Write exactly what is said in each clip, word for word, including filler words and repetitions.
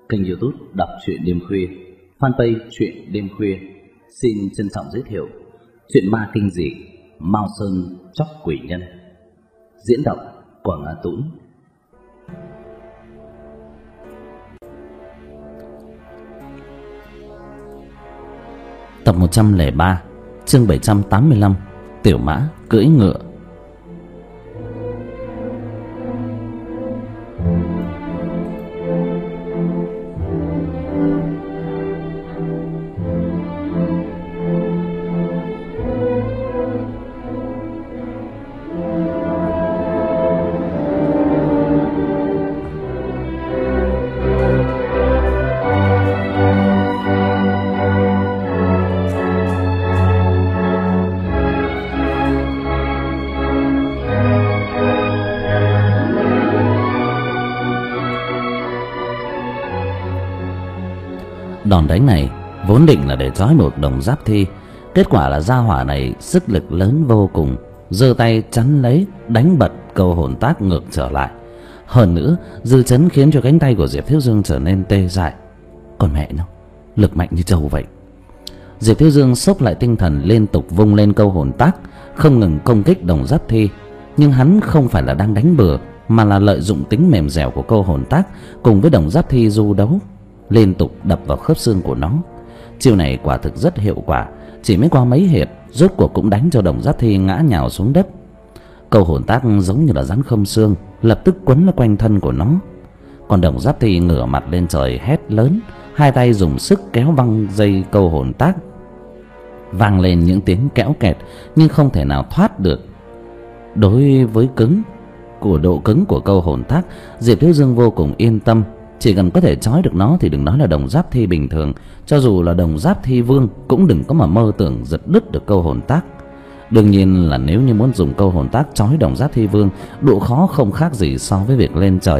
kênh YouTube Đọc truyện đêm khuya, fanpage truyện đêm khuya xin trân trọng giới thiệu truyện ma kinh dị Mao Sơn Chóc Quỷ Nhân, diễn đọc Quảng Á Tũng. Tập một trăm lẻ ba, chương bảy trăm tám mươi lăm, Tiểu Mã cưỡi ngựa. Đòn đánh này vốn định là để trói buộc Đồng Giáp Thi, kết quả là gia hỏa này sức lực lớn vô cùng, giơ tay chắn lấy, đánh bật câu hồn tác ngược trở lại. Hơn nữa dư chấn khiến cho cánh tay của Diệp Thiếu Dương trở nên tê dại. Còn mẹ nó, lực mạnh như trâu vậy. Diệp Thiếu Dương xốc lại tinh thần, liên tục vung lên câu hồn tác, không ngừng công kích Đồng Giáp Thi. Nhưng hắn không phải là đang đánh bừa, mà là lợi dụng tính mềm dẻo của câu hồn tác cùng với Đồng Giáp Thi du đấu, liên tục đập vào khớp xương của nó. Chiêu này quả thực rất hiệu quả, chỉ mới qua mấy hiệp rốt cuộc cũng đánh cho Đồng Giáp Thi ngã nhào xuống đất. Câu hồn tác giống như là rắn không xương, lập tức quấn lấy quanh thân của nó. Còn Đồng Giáp Thi ngửa mặt lên trời hét lớn, hai tay dùng sức kéo văng dây câu hồn tác, vang lên những tiếng kéo kẹt nhưng không thể nào thoát được. Đối với cứng của độ cứng của câu hồn tác, Diệp Thiếu Dương vô cùng yên tâm. Chỉ cần có thể trói được nó thì đừng nói là Đồng Giáp Thi bình thường, cho dù là Đồng Giáp Thi Vương cũng đừng có mà mơ tưởng giật đứt được câu hồn tác. Đương nhiên là nếu như muốn dùng câu hồn tác trói Đồng Giáp Thi Vương, độ khó không khác gì so với việc lên trời.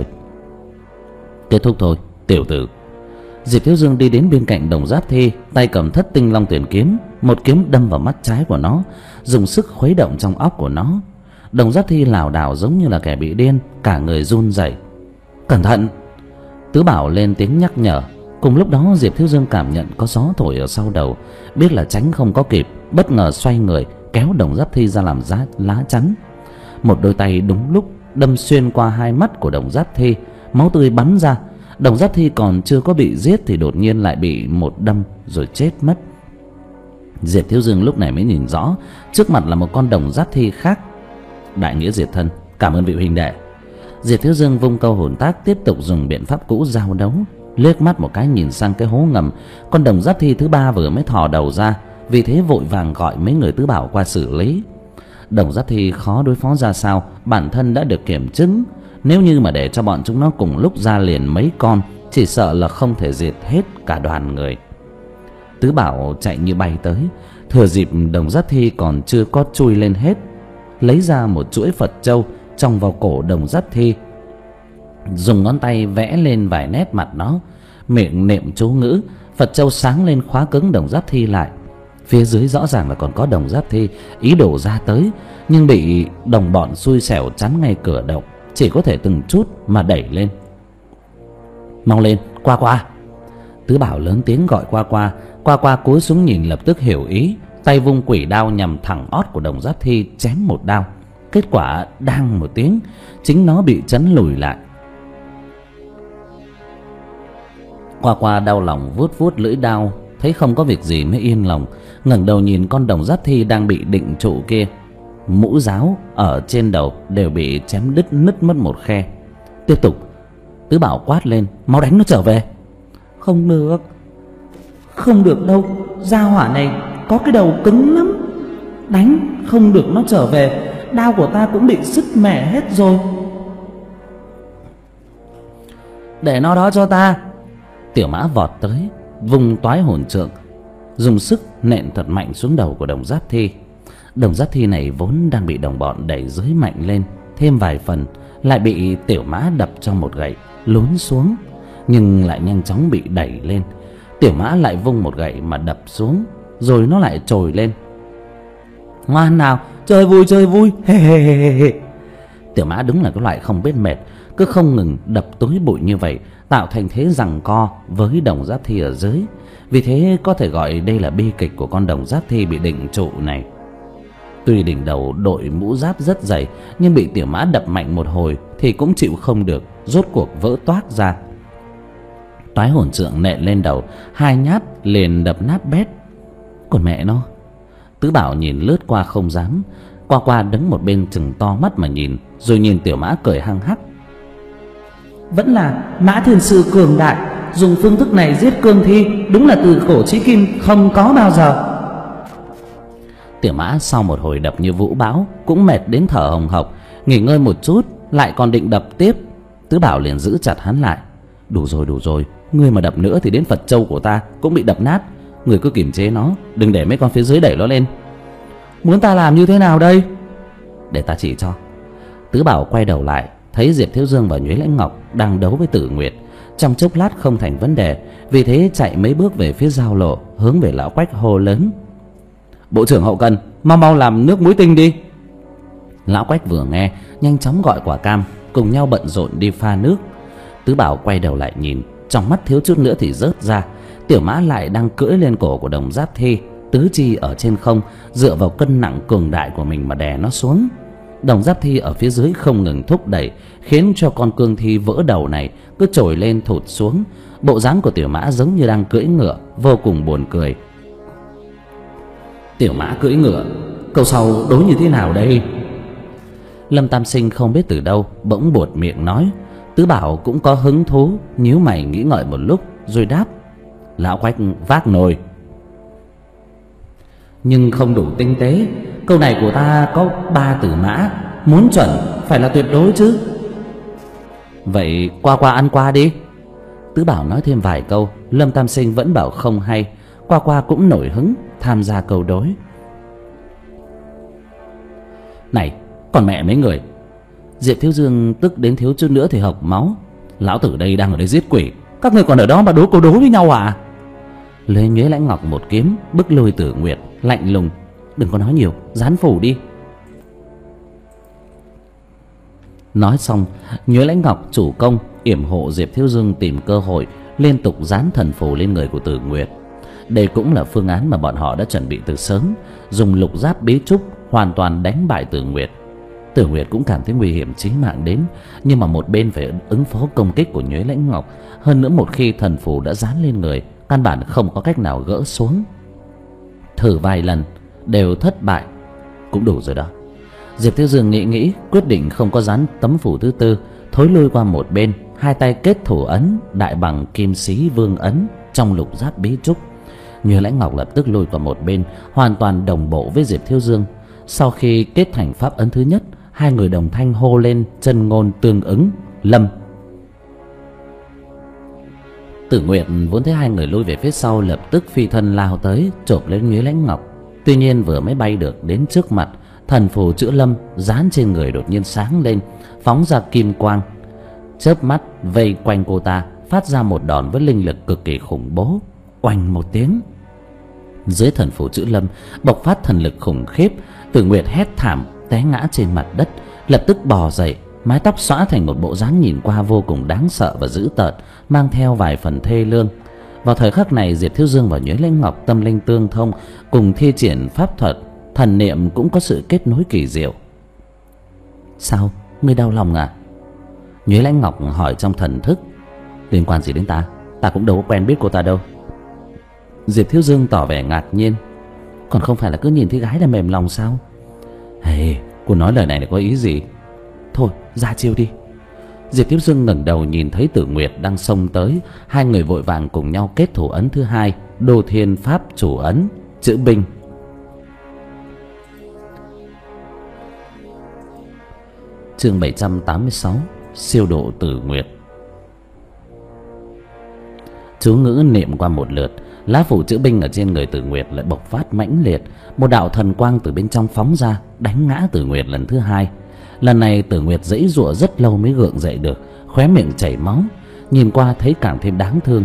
Kết thúc thôi, tiểu tử. Diệp Thiếu Dương đi đến bên cạnh Đồng Giáp Thi, tay cầm Thất Tinh Long Tuyển kiếm, một kiếm đâm vào mắt trái của nó, dùng sức khuấy động trong óc của nó. Đồng Giáp Thi lảo đảo giống như là kẻ bị điên, cả người run rẩy. Cẩn thận! Tứ Bảo lên tiếng nhắc nhở. Cùng lúc đó Diệp Thiếu Dương cảm nhận có gió thổi ở sau đầu, biết là tránh không có kịp, bất ngờ xoay người kéo Đồng Giáp Thi ra làm giá lá chắn. Một đôi tay đúng lúc đâm xuyên qua hai mắt của Đồng Giáp Thi, máu tươi bắn ra. Đồng Giáp Thi còn chưa có bị giết thì đột nhiên lại bị một đâm rồi chết mất. Diệp Thiếu Dương lúc này mới nhìn rõ trước mặt là một con Đồng Giáp Thi khác. Đại nghĩa diệt thân, cảm ơn vị huynh đệ. Diệp Thiếu Dương vung câu hồn tác, tiếp tục dùng biện pháp cũ giao đấu. Liếc mắt một cái nhìn sang cái hố ngầm, con Đồng Giáp Thi thứ ba vừa mới thò đầu ra, vì thế vội vàng gọi mấy người Tứ Bảo qua xử lý. Đồng Giáp Thi khó đối phó ra sao, bản thân đã được kiểm chứng. Nếu như mà để cho bọn chúng nó cùng lúc ra liền mấy con, chỉ sợ là không thể diệt hết cả đoàn người. Tứ Bảo chạy như bay tới, thừa dịp Đồng Giáp Thi còn chưa có chui lên hết, lấy ra một chuỗi Phật châu trong vào cổ Đồng Giáp Thi, dùng ngón tay vẽ lên vài nét mặt nó, miệng niệm chú ngữ. Phật châu sáng lên khóa cứng Đồng Giáp Thi lại. Phía dưới rõ ràng là còn có Đồng Giáp Thi ý đồ ra tới, nhưng bị đồng bọn xui xẻo chắn ngay cửa động, chỉ có thể từng chút mà đẩy lên. Mau lên, Qua Qua! Tứ Bảo lớn tiếng gọi Qua Qua. Qua Qua cúi xuống nhìn, lập tức hiểu ý, tay vung quỷ đao nhằm thẳng ót của Đồng Giáp Thi chém một đao. Kết quả đang một tiếng, chính nó bị chấn lùi lại. Qua Qua đau lòng vuốt vuốt lưỡi đao, thấy không có việc gì mới yên lòng, ngẩng đầu nhìn con Đồng Giáp Thi đang bị định trụ kia. Mũ giáo ở trên đầu đều bị chém đứt nứt mất một khe. Tiếp tục. Tứ Bảo quát lên, mau đánh nó trở về. Không được, không được đâu, gia hỏa này có cái đầu cứng lắm, đánh không được nó trở về. Đao của ta cũng bị sứt mẻ hết rồi. Để nó đó cho ta. Tiểu Mã vọt tới, vung toái hồn trượng, dùng sức nện thật mạnh xuống đầu của Đồng Giáp Thi. Đồng Giáp Thi này vốn đang bị đồng bọn đẩy dưới mạnh lên, thêm vài phần lại bị Tiểu Mã đập cho một gậy, lún xuống, nhưng lại nhanh chóng bị đẩy lên. Tiểu Mã lại vung một gậy mà đập xuống, rồi nó lại trồi lên. Ngoan nào, chơi vui chơi vui, he he he he. Tiểu Mã đúng là cái loại không biết mệt, cứ không ngừng đập túi bụi như vậy, tạo thành thế giằng co với đồng giáp thi ở dưới. Vì thế có thể gọi đây là bi kịch của con đồng giáp thi bị định trụ này. Tuy đỉnh đầu đội mũ giáp rất dày, nhưng bị Tiểu Mã đập mạnh một hồi thì cũng chịu không được, rốt cuộc vỡ toác ra. Toái hồn trượng nện lên đầu, hai nhát liền đập nát bét. Còn mẹ nó! Tứ Bảo nhìn lướt qua không dám, qua qua đứng một bên chừng to mắt mà nhìn, rồi nhìn Tiểu Mã cười hăng hắc. Vẫn là Mã Thiên Sư cường đại, dùng phương thức này giết cương thi, đúng là từ cổ chí kim không có bao giờ. Tiểu Mã sau một hồi đập như vũ bão cũng mệt đến thở hồng hộc, nghỉ ngơi một chút lại còn định đập tiếp. Tứ Bảo liền giữ chặt hắn lại. Đủ rồi đủ rồi, ngươi mà đập nữa thì đến Phật Châu của ta cũng bị đập nát. Ngươi cứ kiềm chế nó, đừng để mấy con phía dưới đẩy nó lên. Muốn ta làm như thế nào đây? Để ta chỉ cho. Tứ Bảo quay đầu lại, thấy Diệp Thiếu Dương và Nhuế Lãnh Ngọc đang đấu với Tử Nguyệt. Trong chốc lát không thành vấn đề, vì thế chạy mấy bước về phía giao lộ, hướng về Lão Quách hô lớn: Bộ trưởng hậu cần, mau mau làm nước muối tinh đi. Lão Quách vừa nghe, nhanh chóng gọi quả cam, cùng nhau bận rộn đi pha nước. Tứ Bảo quay đầu lại nhìn, trong mắt thiếu chút nữa thì rớt ra. Tiểu Mã lại đang cưỡi lên cổ của đồng giáp thi, tứ chi ở trên không, dựa vào cân nặng cường đại của mình mà đè nó xuống. Đồng giáp thi ở phía dưới không ngừng thúc đẩy, khiến cho con cương thi vỡ đầu này cứ trồi lên thụt xuống. Bộ dáng của Tiểu Mã giống như đang cưỡi ngựa, vô cùng buồn cười. Tiểu Mã cưỡi ngựa, câu sau đối như thế nào đây? Lâm Tam Sinh không biết từ đâu bỗng buột miệng nói. Tứ Bảo cũng có hứng thú, nhíu mày nghĩ ngợi một lúc rồi đáp: Lão Quách vác nồi. Nhưng không đủ tinh tế. Câu này của ta có ba từ mã, muốn chuẩn phải là tuyệt đối chứ. Vậy qua qua ăn qua đi. Tứ Bảo nói thêm vài câu, Lâm Tam Sinh vẫn bảo không hay. Qua qua cũng nổi hứng tham gia câu đối. Này, còn mẹ mấy người! Diệp Thiếu Dương tức đến thiếu chút nữa thì hộc máu. Lão tử đây đang ở đây giết quỷ, các người còn ở đó mà đối câu đối với nhau à? Lê Nhuế Lãnh Ngọc một kiếm bức lùi Tử Nguyệt, lạnh lùng: Đừng có nói nhiều, dán phủ đi. Nói xong, Nhuế Lãnh Ngọc chủ công yểm hộ Diệp Thiếu Dương tìm cơ hội liên tục dán thần phù lên người của Tử Nguyệt. Đây cũng là phương án mà bọn họ đã chuẩn bị từ sớm, dùng lục giáp bí trúc hoàn toàn đánh bại Tử Nguyệt. Tử Nguyệt cũng cảm thấy nguy hiểm chí mạng đến, nhưng mà một bên phải ứng phó công kích của Nhuế Lãnh Ngọc, hơn nữa một khi thần phù đã dán lên người, căn bản không có cách nào gỡ xuống. Thử vài lần đều thất bại, cũng đủ rồi đó. Diệp Thiếu Dương nghĩ nghĩ, quyết định không có dán tấm phù thứ tư, thối lui qua một bên, hai tay kết thủ ấn đại bằng kim sĩ vương ấn trong lục giáp bí trúc. Nhuế Lãnh Ngọc lập tức lui qua một bên, hoàn toàn đồng bộ với Diệp Thiếu Dương. Sau khi kết thành pháp ấn thứ nhất, hai người đồng thanh hô lên chân ngôn tương ứng: Lâm. Tử Nguyệt vốn thấy hai người lui về phía sau, lập tức phi thân lao tới chộp lấy Nhuế Lãnh Ngọc. Tuy nhiên vừa mới bay được đến trước mặt, thần phù chữ Lâm dán trên người đột nhiên sáng lên, phóng ra kim quang, chớp mắt vây quanh cô ta, phát ra một đòn với linh lực cực kỳ khủng bố. Oanh một tiếng, dưới thần phù chữ Lâm bộc phát thần lực khủng khiếp. Tử Nguyệt hét thảm té ngã trên mặt đất, lập tức bò dậy, mái tóc xõa thành một bộ dáng nhìn qua vô cùng đáng sợ và dữ tợn, mang theo vài phần thê lương. Vào thời khắc này, Diệp Thiếu Dương và Nhuế Lãnh Ngọc tâm linh tương thông, cùng thi triển pháp thuật, thần niệm cũng có sự kết nối kỳ diệu. Sao, ngươi đau lòng à? Nhuế Lãnh Ngọc hỏi trong thần thức. Liên quan gì đến ta? Ta cũng đâu có quen biết cô ta đâu. Diệp Thiếu Dương tỏ vẻ ngạc nhiên. Còn không phải là cứ nhìn thấy gái là mềm lòng sao? Hey, cô nói lời này là có ý gì? Thôi, ra chiêu đi. Diệp Thiếu Dương ngẩng đầu nhìn thấy Tử Nguyệt đang xông tới, hai người vội vàng cùng nhau kết thủ ấn thứ hai, Đô Thiên Pháp chủ ấn chữ binh. Chương bảy trăm tám mươi sáu, siêu độ Tử Nguyệt. Chú ngữ niệm qua một lượt, lá phủ chữ binh ở trên người Tử Nguyệt lại bộc phát mãnh liệt, một đạo thần quang từ bên trong phóng ra, đánh ngã Tử Nguyệt lần thứ hai. Lần này Tử Nguyệt giãy giụa rất lâu mới gượng dậy được, khóe miệng chảy máu, nhìn qua thấy càng thêm đáng thương.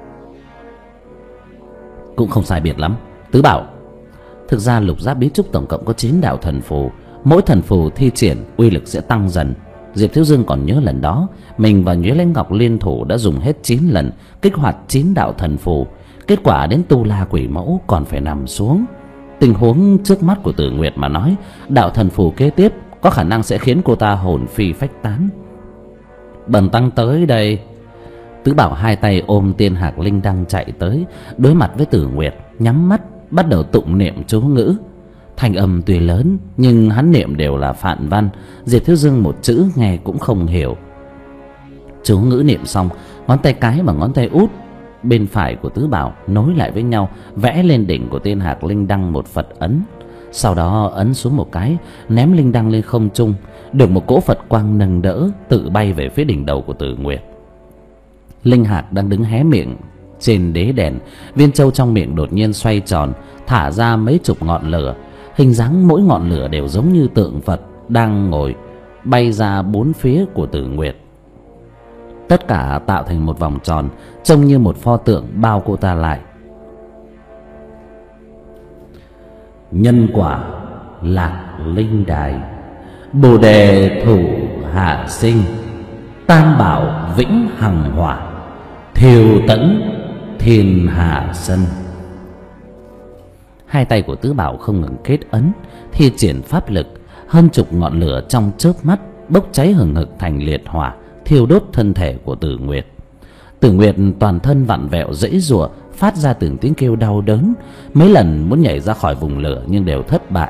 Cũng không sai biệt lắm, Tứ Bảo. Thực ra lục giáp bí trúc tổng cộng có chín đạo thần phù, mỗi thần phù thi triển uy lực sẽ tăng dần. Diệp Thiếu Dương còn nhớ lần đó mình và Nhuế Lãnh Ngọc liên thủ đã dùng hết chín lần kích hoạt chín đạo thần phù, kết quả đến Tu La Quỷ Mẫu còn phải nằm xuống. Tình huống trước mắt của Tử Nguyệt mà nói, đạo thần phù kế tiếp có khả năng sẽ khiến cô ta hồn phi phách tán. Bần tăng tới đây. Tứ Bảo hai tay ôm tiên hạc linh đăng chạy tới, đối mặt với Tử Nguyệt, nhắm mắt bắt đầu tụng niệm chú ngữ. Thanh âm tuy lớn nhưng hắn niệm đều là phạn văn, Diệp Thiếu Dương một chữ nghe cũng không hiểu. Chú ngữ niệm xong, ngón tay cái và ngón tay út bên phải của Tứ Bảo nối lại với nhau, vẽ lên đỉnh của tiên hạc linh đăng một Phật ấn. Sau đó ấn xuống một cái, ném linh đăng lên không trung, được một cỗ Phật quang nâng đỡ, tự bay về phía đỉnh đầu của Tử Nguyệt. Linh hạc đang đứng hé miệng trên đế đèn, viên châu trong miệng đột nhiên xoay tròn, thả ra mấy chục ngọn lửa. Hình dáng mỗi ngọn lửa đều giống như tượng Phật đang ngồi, bay ra bốn phía của Tử Nguyệt. Tất cả tạo thành một vòng tròn, trông như một pho tượng bao cô ta lại. Nhân quả lạc linh đài, bồ đề thủ hạ sinh, tam bảo vĩnh hằng hỏa, thiêu tẫn thiên hạ sân. Hai tay của Tứ Bảo không ngừng kết ấn, thi triển pháp lực, hơn chục ngọn lửa trong chớp mắt bốc cháy hừng hực thành liệt hỏa, thiêu đốt thân thể của Tử Nguyệt. Tử Nguyệt toàn thân vặn vẹo giãy giụa, phát ra từng tiếng kêu đau đớn, mấy lần muốn nhảy ra khỏi vùng lửa nhưng đều thất bại.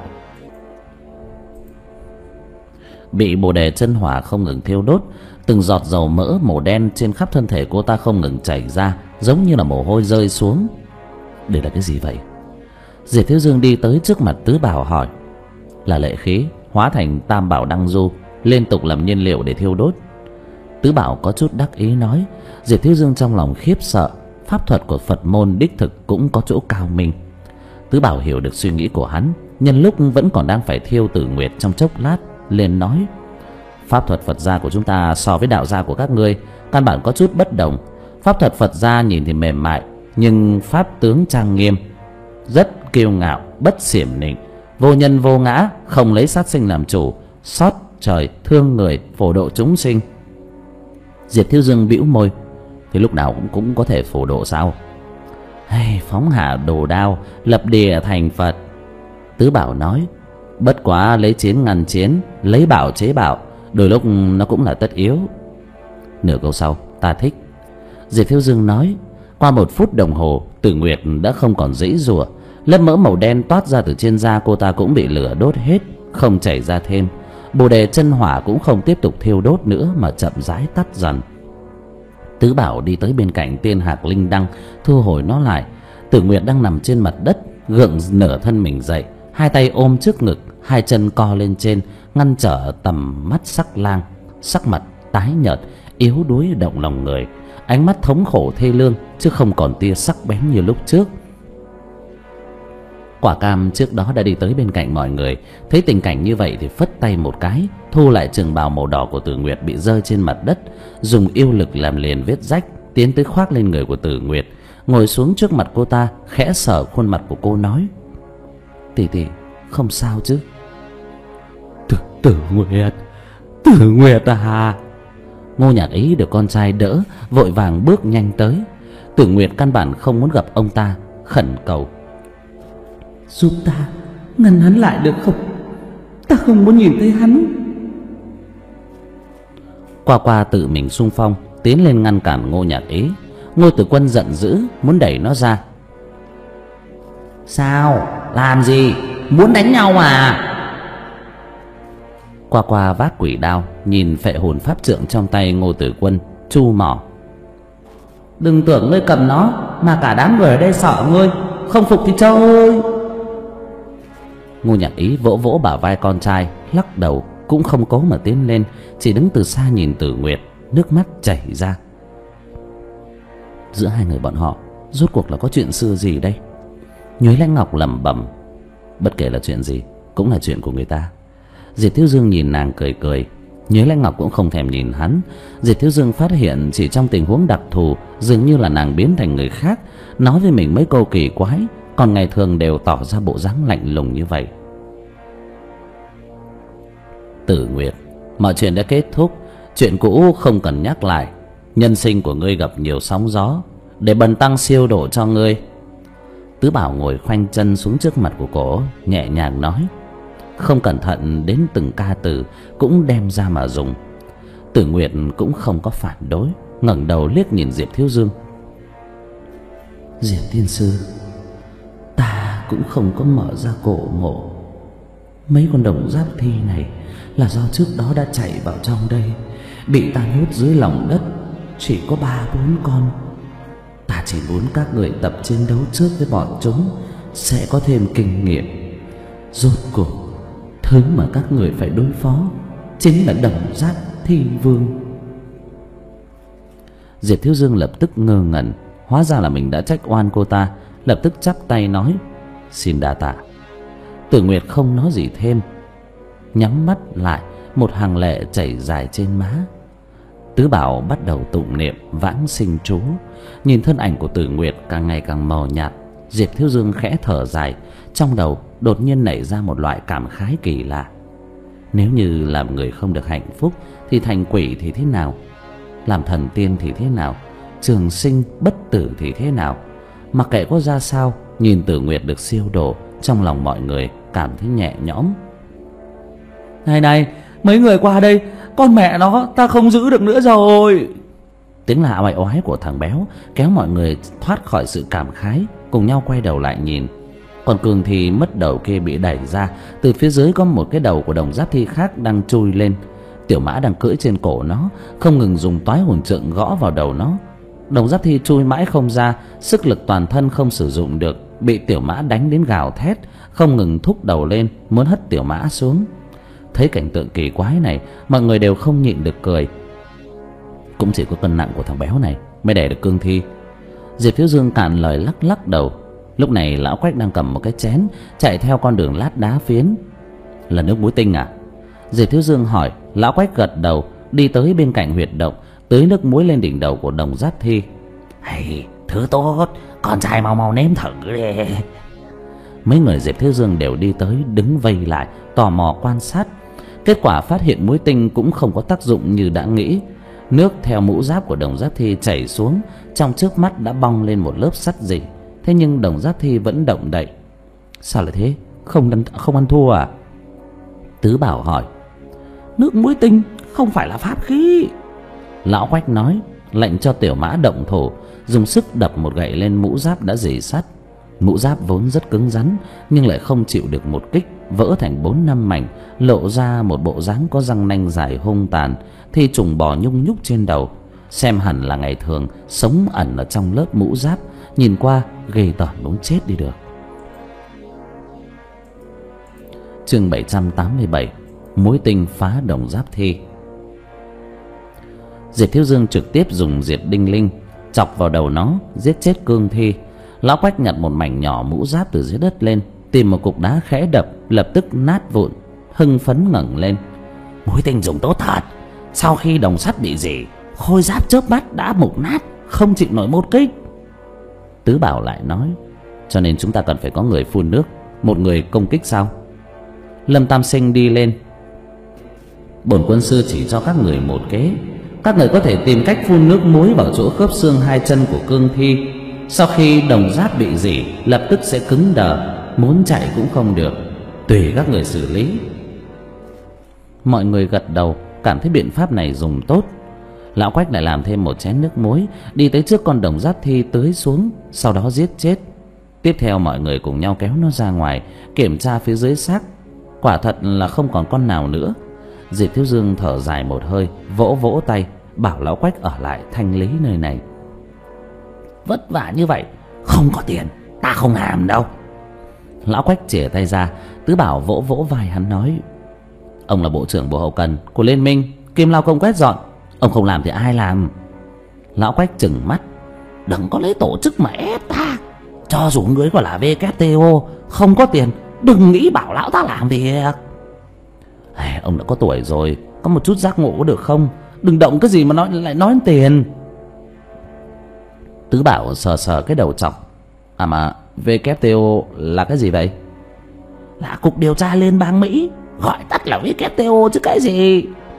Bị bồ đề chân hỏa không ngừng thiêu đốt, từng giọt dầu mỡ màu đen trên khắp thân thể cô ta không ngừng chảy ra, giống như là mồ hôi rơi xuống. Đây là cái gì vậy? Diệp Thiếu Dương đi tới trước mặt Tứ Bảo hỏi. Là lệ khí hóa thành tam bảo đăng du, liên tục làm nhiên liệu để thiêu đốt. Tứ Bảo có chút đắc ý nói. Diệp Thiếu Dương trong lòng khiếp sợ, pháp thuật của Phật môn đích thực cũng có chỗ cao minh. Tứ Bảo hiểu được suy nghĩ của hắn, nhân lúc vẫn còn đang phải thiêu Tử Nguyệt trong chốc lát, liền nói: pháp thuật Phật gia của chúng ta so với đạo gia của các ngươi căn bản có chút bất đồng. Pháp thuật Phật gia nhìn thì mềm mại, nhưng pháp tướng trang nghiêm, rất kiêu ngạo, bất xiểm nịnh, vô nhân vô ngã, không lấy sát sinh làm chủ, xót trời thương người, phổ độ chúng sinh. Diệp Thiếu Dương bĩu môi. Thì lúc nào cũng cũng có thể phổ độ sao? Hey, phóng hạ đồ đao, lập địa thành Phật. Tứ Bảo nói. Bất quá lấy chiến ngăn chiến, lấy bảo chế bảo, đôi lúc nó cũng là tất yếu. Nửa câu sau, ta thích. Diệp Thiếu Dương nói. Qua một phút đồng hồ, Tử Nguyệt đã không còn giãy giụa, lớp mỡ màu đen toát ra từ trên da cô ta cũng bị lửa đốt hết, không chảy ra thêm. Bồ đề chân hỏa cũng không tiếp tục thiêu đốt nữa mà chậm rãi tắt dần. Tứ Bảo đi tới bên cạnh tiên hạc linh đăng, thu hồi nó lại. Tử Nguyệt đang nằm trên mặt đất, gượng nửa thân mình dậy, hai tay ôm trước ngực, hai chân co lên trên, ngăn trở tầm mắt sắc lang. Sắc mặt tái nhợt, yếu đuối động lòng người, ánh mắt thống khổ thê lương, chứ không còn tia sắc bén như lúc trước. Quả Cam trước đó đã đi tới bên cạnh mọi người, thấy tình cảnh như vậy thì phất tay một cái, thu lại trường bào màu đỏ của Tử Nguyệt bị rơi trên mặt đất, dùng yêu lực làm liền vết rách, tiến tới khoác lên người của Tử Nguyệt, ngồi xuống trước mặt cô ta, khẽ sờ khuôn mặt của cô nói: tỷ tỷ không sao chứ? Tử, Tử Nguyệt, Tử Nguyệt à? Ngô Nhạc Ý được con trai đỡ, vội vàng bước nhanh tới. Tử Nguyệt căn bản không muốn gặp ông ta, khẩn cầu: giúp ta ngăn hắn lại được không? Ta không muốn nhìn thấy hắn. Qua Qua tự mình xung phong, tiến lên ngăn cản Ngô Nhạc Ý. Ngô Tử Quân giận dữ, muốn đẩy nó ra. Sao? Làm gì? Muốn đánh nhau à? Qua Qua vác quỷ đao, nhìn phệ hồn pháp trượng trong tay Ngô Tử Quân, chu mỏ: đừng tưởng ngươi cầm nó mà cả đám người ở đây sợ ngươi, không phục thì cho ơi. Ngô Nhạc Ý vỗ vỗ bả vai con trai, lắc đầu, cũng không cố mà tiến lên, chỉ đứng từ xa nhìn Tử Nguyệt, nước mắt chảy ra. Giữa hai người bọn họ rốt cuộc là có chuyện xưa gì đây? Nhuế Lãnh Ngọc lẩm bẩm: bất kể là chuyện gì cũng là chuyện của người ta. Diệp Thiếu Dương nhìn nàng cười cười, Nhuế Lãnh Ngọc cũng không thèm nhìn hắn. Diệp Thiếu Dương phát hiện chỉ trong tình huống đặc thù, dường như là nàng biến thành người khác, nói với mình mấy câu kỳ quái, còn ngày thường đều tỏ ra bộ dáng lạnh lùng như vậy. Tử Nguyệt, Mọi chuyện đã kết thúc, chuyện cũ không cần nhắc lại. Nhân sinh của ngươi gặp nhiều sóng gió, để bần tăng siêu độ cho ngươi. Tứ Bảo ngồi khoanh chân xuống trước mặt của cổ, nhẹ nhàng nói, không cẩn thận đến từng ca từ cũng đem ra mà dùng. Tử Nguyệt cũng không có phản đối, ngẩng đầu liếc nhìn Diệp Thiếu Dương. Diệp tiên sư, ta cũng không có mở ra cổ mộ. Mấy con đồng giáp thi này là do trước đó đã chạy vào trong đây, bị ta nhốt dưới lòng đất, chỉ có ba bốn con. Ta chỉ muốn các người tập chiến đấu trước với bọn chúng, sẽ có thêm kinh nghiệm. Rốt cuộc thứ mà các người phải đối phó chính là đồng giáp thi vương. Diệp Thiếu Dương lập tức ngơ ngẩn, hóa ra là mình đã trách oan cô ta, lập tức chắp tay nói, xin đa tạ. Tử Nguyệt không nói gì thêm, nhắm mắt lại, một hàng lệ chảy dài trên má. Tứ Bảo bắt đầu tụng niệm vãng sinh chú. Nhìn thân ảnh của Tử Nguyệt càng ngày càng mờ nhạt, Diệp Thiếu Dương khẽ thở dài, trong đầu đột nhiên nảy ra một loại cảm khái kỳ lạ. Nếu như làm người không được hạnh phúc thì thành quỷ thì thế nào, làm thần tiên thì thế nào, trường sinh bất tử thì thế nào. Mặc kệ có ra sao, nhìn Tử Nguyệt được siêu độ, trong lòng mọi người cảm thấy nhẹ nhõm. Này này, mấy người qua đây, con mẹ nó, ta không giữ được nữa rồi. Tiếng la oai oái của thằng béo kéo mọi người thoát khỏi sự cảm khái, cùng nhau quay đầu lại nhìn. Còn Cường thì mất đầu kia bị đẩy ra, từ phía dưới có một cái đầu của đồng giáp thi khác đang chui lên. Tiểu Mã đang cưỡi trên cổ nó, không ngừng dùng toái hồn trượng gõ vào đầu nó. Đồng giáp thi chui mãi không ra, sức lực toàn thân không sử dụng được, bị Tiểu Mã đánh đến gào thét, không ngừng thúc đầu lên muốn hất Tiểu Mã xuống. Thấy cảnh tượng kỳ quái này, mọi người đều không nhịn được cười. Cũng chỉ có cân nặng của thằng béo này mới đè được cương thi. Diệp Thiếu Dương cạn lời lắc lắc đầu. Lúc này lão Quách đang cầm một cái chén chạy theo con đường lát đá phiến. Là nước muối tinh à? Diệp Thiếu Dương hỏi. Lão Quách gật đầu, đi tới bên cạnh huyệt động, tưới nước muối lên đỉnh đầu của đồng giáp thi. Hay, thứ tốt, con trai mau mau nếm thử đi. Mấy người Diệp Thiếu Dương đều đi tới đứng vây lại, tò mò quan sát. Kết quả phát hiện muối tinh cũng không có tác dụng như đã nghĩ. Nước theo mũ giáp của đồng giáp thi chảy xuống, trong trước mắt đã bong lên một lớp sắt dỉ. Thế nhưng đồng giáp thi vẫn động đậy. Sao lại thế? Không ăn, không ăn thua à? Tứ Bảo hỏi. Nước muối tinh không phải là pháp khí. Lão Quách nói, lệnh cho Tiểu Mã động thủ, dùng sức đập một gậy lên mũ giáp đã dỉ sắt. Mũ giáp vốn rất cứng rắn, nhưng lại không chịu được một kích, vỡ thành bốn năm mảnh, lộ ra một bộ dáng có răng nanh dài hung tàn, thi trùng bò nhung nhúc trên đầu. Xem hẳn là ngày thường sống ẩn ở trong lớp mũ giáp, nhìn qua ghê tởm muốn chết đi được. Chương bảy trăm tám mươi bảy, muối tinh phá đồng giáp thi. Diệp Thiếu Dương trực tiếp dùng diệt đinh linh chọc vào đầu nó, giết chết cương thi. Lão Quách nhặt một mảnh nhỏ mũ giáp từ dưới đất lên, tìm một cục đá khẽ đập, lập tức nát vụn, hưng phấn ngẩng lên. Muối tinh dùng tốt thật. Sau khi đồng sắt bị rỉ, khôi giáp chớp mắt đã mục nát, không chịu nổi một kích. Tứ Bảo lại nói, cho nên chúng ta cần phải có người phun nước, một người công kích sao? Lâm Tam Sinh đi lên. Bổn quân sư chỉ cho các người một kế, các người có thể tìm cách phun nước muối vào chỗ khớp xương hai chân của cương thi. Sau khi đồng giáp bị rỉ, lập tức sẽ cứng đờ, muốn chạy cũng không được, tùy các người xử lý. Mọi người gật đầu, cảm thấy biện pháp này dùng tốt. Lão Quách lại làm thêm một chén nước muối, đi tới trước con đồng giáp thi tưới xuống, sau đó giết chết. Tiếp theo mọi người cùng nhau kéo nó ra ngoài, kiểm tra phía dưới xác. Quả thật là không còn con nào nữa. Diệp Thiếu Dương thở dài một hơi, vỗ vỗ tay, bảo Lão Quách ở lại thanh lý nơi này. Vất vả như vậy, không có tiền, ta không làm đâu. Lão Quách chìa tay ra. Tứ Bảo vỗ vỗ vai hắn nói, ông là bộ trưởng bộ hậu cần của liên minh, Kim Lao Công quét dọn, ông không làm thì ai làm? Lão Quách trừng mắt. Đừng có lấy tổ chức mà ép ta. Cho dù ngươi có là vê kép tê o, không có tiền, đừng nghĩ bảo lão ta làm việc. À, ông đã có tuổi rồi, có một chút giác ngộ được không? Đừng động cái gì mà nói lại nói đến tiền. Tứ Bảo sờ sờ cái đầu trọc. À mà vê kép tê o là cái gì vậy? Là Cục Điều tra Liên bang Mỹ, gọi tắt là vê kép tê o chứ cái gì.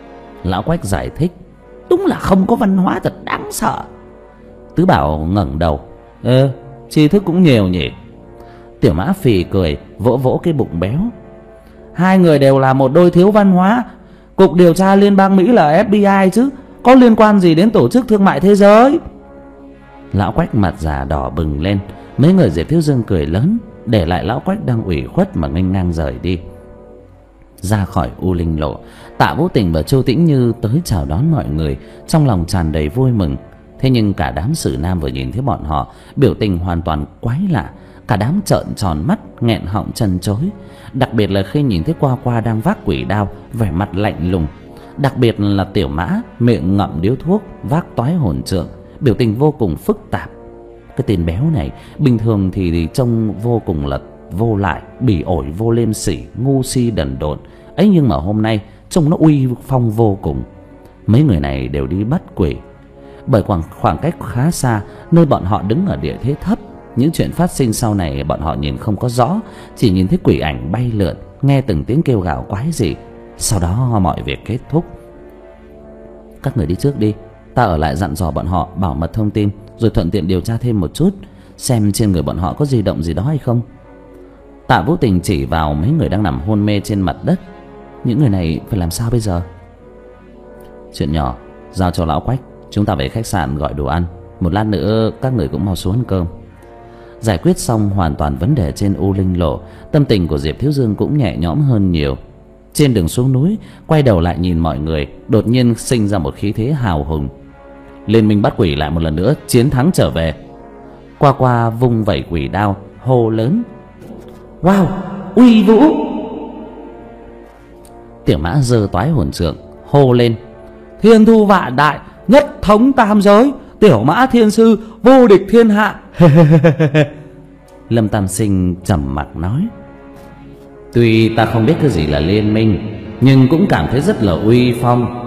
Lão Quách giải thích. Đúng là không có văn hóa thật đáng sợ. Tứ Bảo ngẩng đầu. Ơ, tri thức cũng nhiều nhỉ. Tiểu Mã phì cười, vỗ vỗ cái bụng béo. Hai người đều là một đôi thiếu văn hóa. Cục điều tra Liên bang Mỹ là ép bê i chứ, có liên quan gì đến Tổ chức Thương mại Thế giới? Lão Quách mặt già đỏ bừng lên. Mấy người Diệp Thiếu Dương cười lớn, để lại Lão Quách đang ủy khuất mà nghênh ngang rời đi. Ra khỏi U Linh Lộ, Tạ Vũ Tình và Chu Tĩnh Như tới chào đón mọi người, trong lòng tràn đầy vui mừng. Thế nhưng cả đám Sử Nam vừa nhìn thấy bọn họ, biểu tình hoàn toàn quái lạ. Cả đám trợn tròn mắt, nghẹn họng chân chối. Đặc biệt là khi nhìn thấy Qua Qua đang vác quỷ đao, vẻ mặt lạnh lùng. Đặc biệt là Tiểu Mã miệng ngậm điếu thuốc, vác toái hồn trượng, biểu tình vô cùng phức tạp. Cái tên béo này bình thường thì trông vô cùng là vô lại, bỉ ổi, vô liêm sỉ, ngu si đần độn ấy, nhưng mà hôm nay trông nó uy phong vô cùng. Mấy người này đều đi bắt quỷ. Bởi khoảng, khoảng cách khá xa, nơi bọn họ đứng ở địa thế thấp, những chuyện phát sinh sau này bọn họ nhìn không có rõ, chỉ nhìn thấy quỷ ảnh bay lượn, nghe từng tiếng kêu gào quái dị. Sau đó mọi việc kết thúc. Các người đi trước đi, ta ở lại dặn dò bọn họ bảo mật thông tin, rồi thuận tiện điều tra thêm một chút, xem trên người bọn họ có di động gì đó hay không. Tạ Vũ Tình chỉ vào mấy người đang nằm hôn mê trên mặt đất. Những người này phải làm sao bây giờ? Chuyện nhỏ, giao cho Lão Quách. Chúng ta về khách sạn gọi đồ ăn, một lát nữa các người cũng mau xuống ăn cơm. Giải quyết xong hoàn toàn vấn đề trên U Linh Lộ, tâm tình của Diệp Thiếu Dương cũng nhẹ nhõm hơn nhiều. Trên đường xuống núi, quay đầu lại nhìn mọi người, đột nhiên sinh ra một khí thế hào hùng. Liên minh bắt quỷ lại một lần nữa, chiến thắng trở về. Qua Qua vung vẩy quỷ đao, hô lớn. Wow, uy vũ! Tiểu Mã giơ toái hồn trượng, hô lên. Thiên thu vạn đại, nhất thống tam giới, Tiểu Mã Thiên Sư vô địch thiên hạ. Lâm Tam Sinh trầm mặc nói. Tuy ta không biết cái gì là liên minh, nhưng cũng cảm thấy rất là uy phong.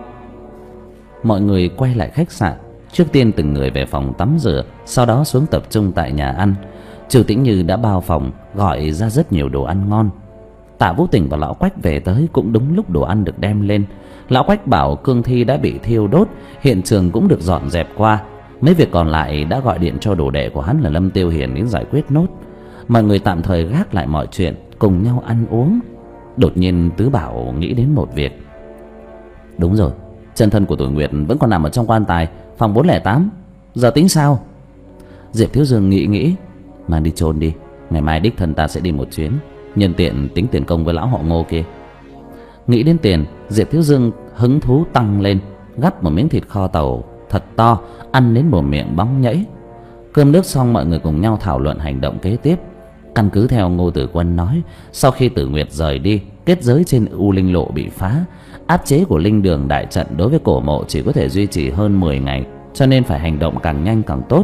Mọi người quay lại khách sạn. Trước tiên từng người về phòng tắm rửa, sau đó xuống tập trung tại nhà ăn. Trừ Tĩnh Như đã bao phòng, gọi ra rất nhiều đồ ăn ngon. Tạ Vũ Tình và Lão Quách về tới cũng đúng lúc đồ ăn được đem lên. Lão Quách bảo cương thi đã bị thiêu đốt, hiện trường cũng được dọn dẹp qua. Mấy việc còn lại đã gọi điện cho đồ đệ của hắn là Lâm Tiêu Hiền đến giải quyết nốt. Mọi người tạm thời gác lại mọi chuyện, cùng nhau ăn uống. Đột nhiên Tứ Bảo nghĩ đến một việc. Đúng rồi, chân thân của Tuổi Nguyệt vẫn còn nằm ở trong quan tài phòng bốn không tám. Giờ tính sao? Diệp Thiếu Dương nghĩ nghĩ. Mang đi chôn đi, ngày mai đích thân ta sẽ đi một chuyến, nhân tiện tính tiền công với lão họ Ngô kia. Nghĩ đến tiền, Diệp Thiếu Dương hứng thú tăng lên, gắp một miếng thịt kho tàu thật to, ăn đến mồm miệng bóng nhảy. Cơm nước xong, mọi người cùng nhau thảo luận hành động kế tiếp. Căn cứ theo Ngô Tử Quân nói, sau khi Tử Nguyệt rời đi, kết giới trên U Linh Lộ bị phá, áp chế của linh đường đại trận đối với cổ mộ chỉ có thể duy trì hơn mười ngày, cho nên phải hành động càng nhanh càng tốt.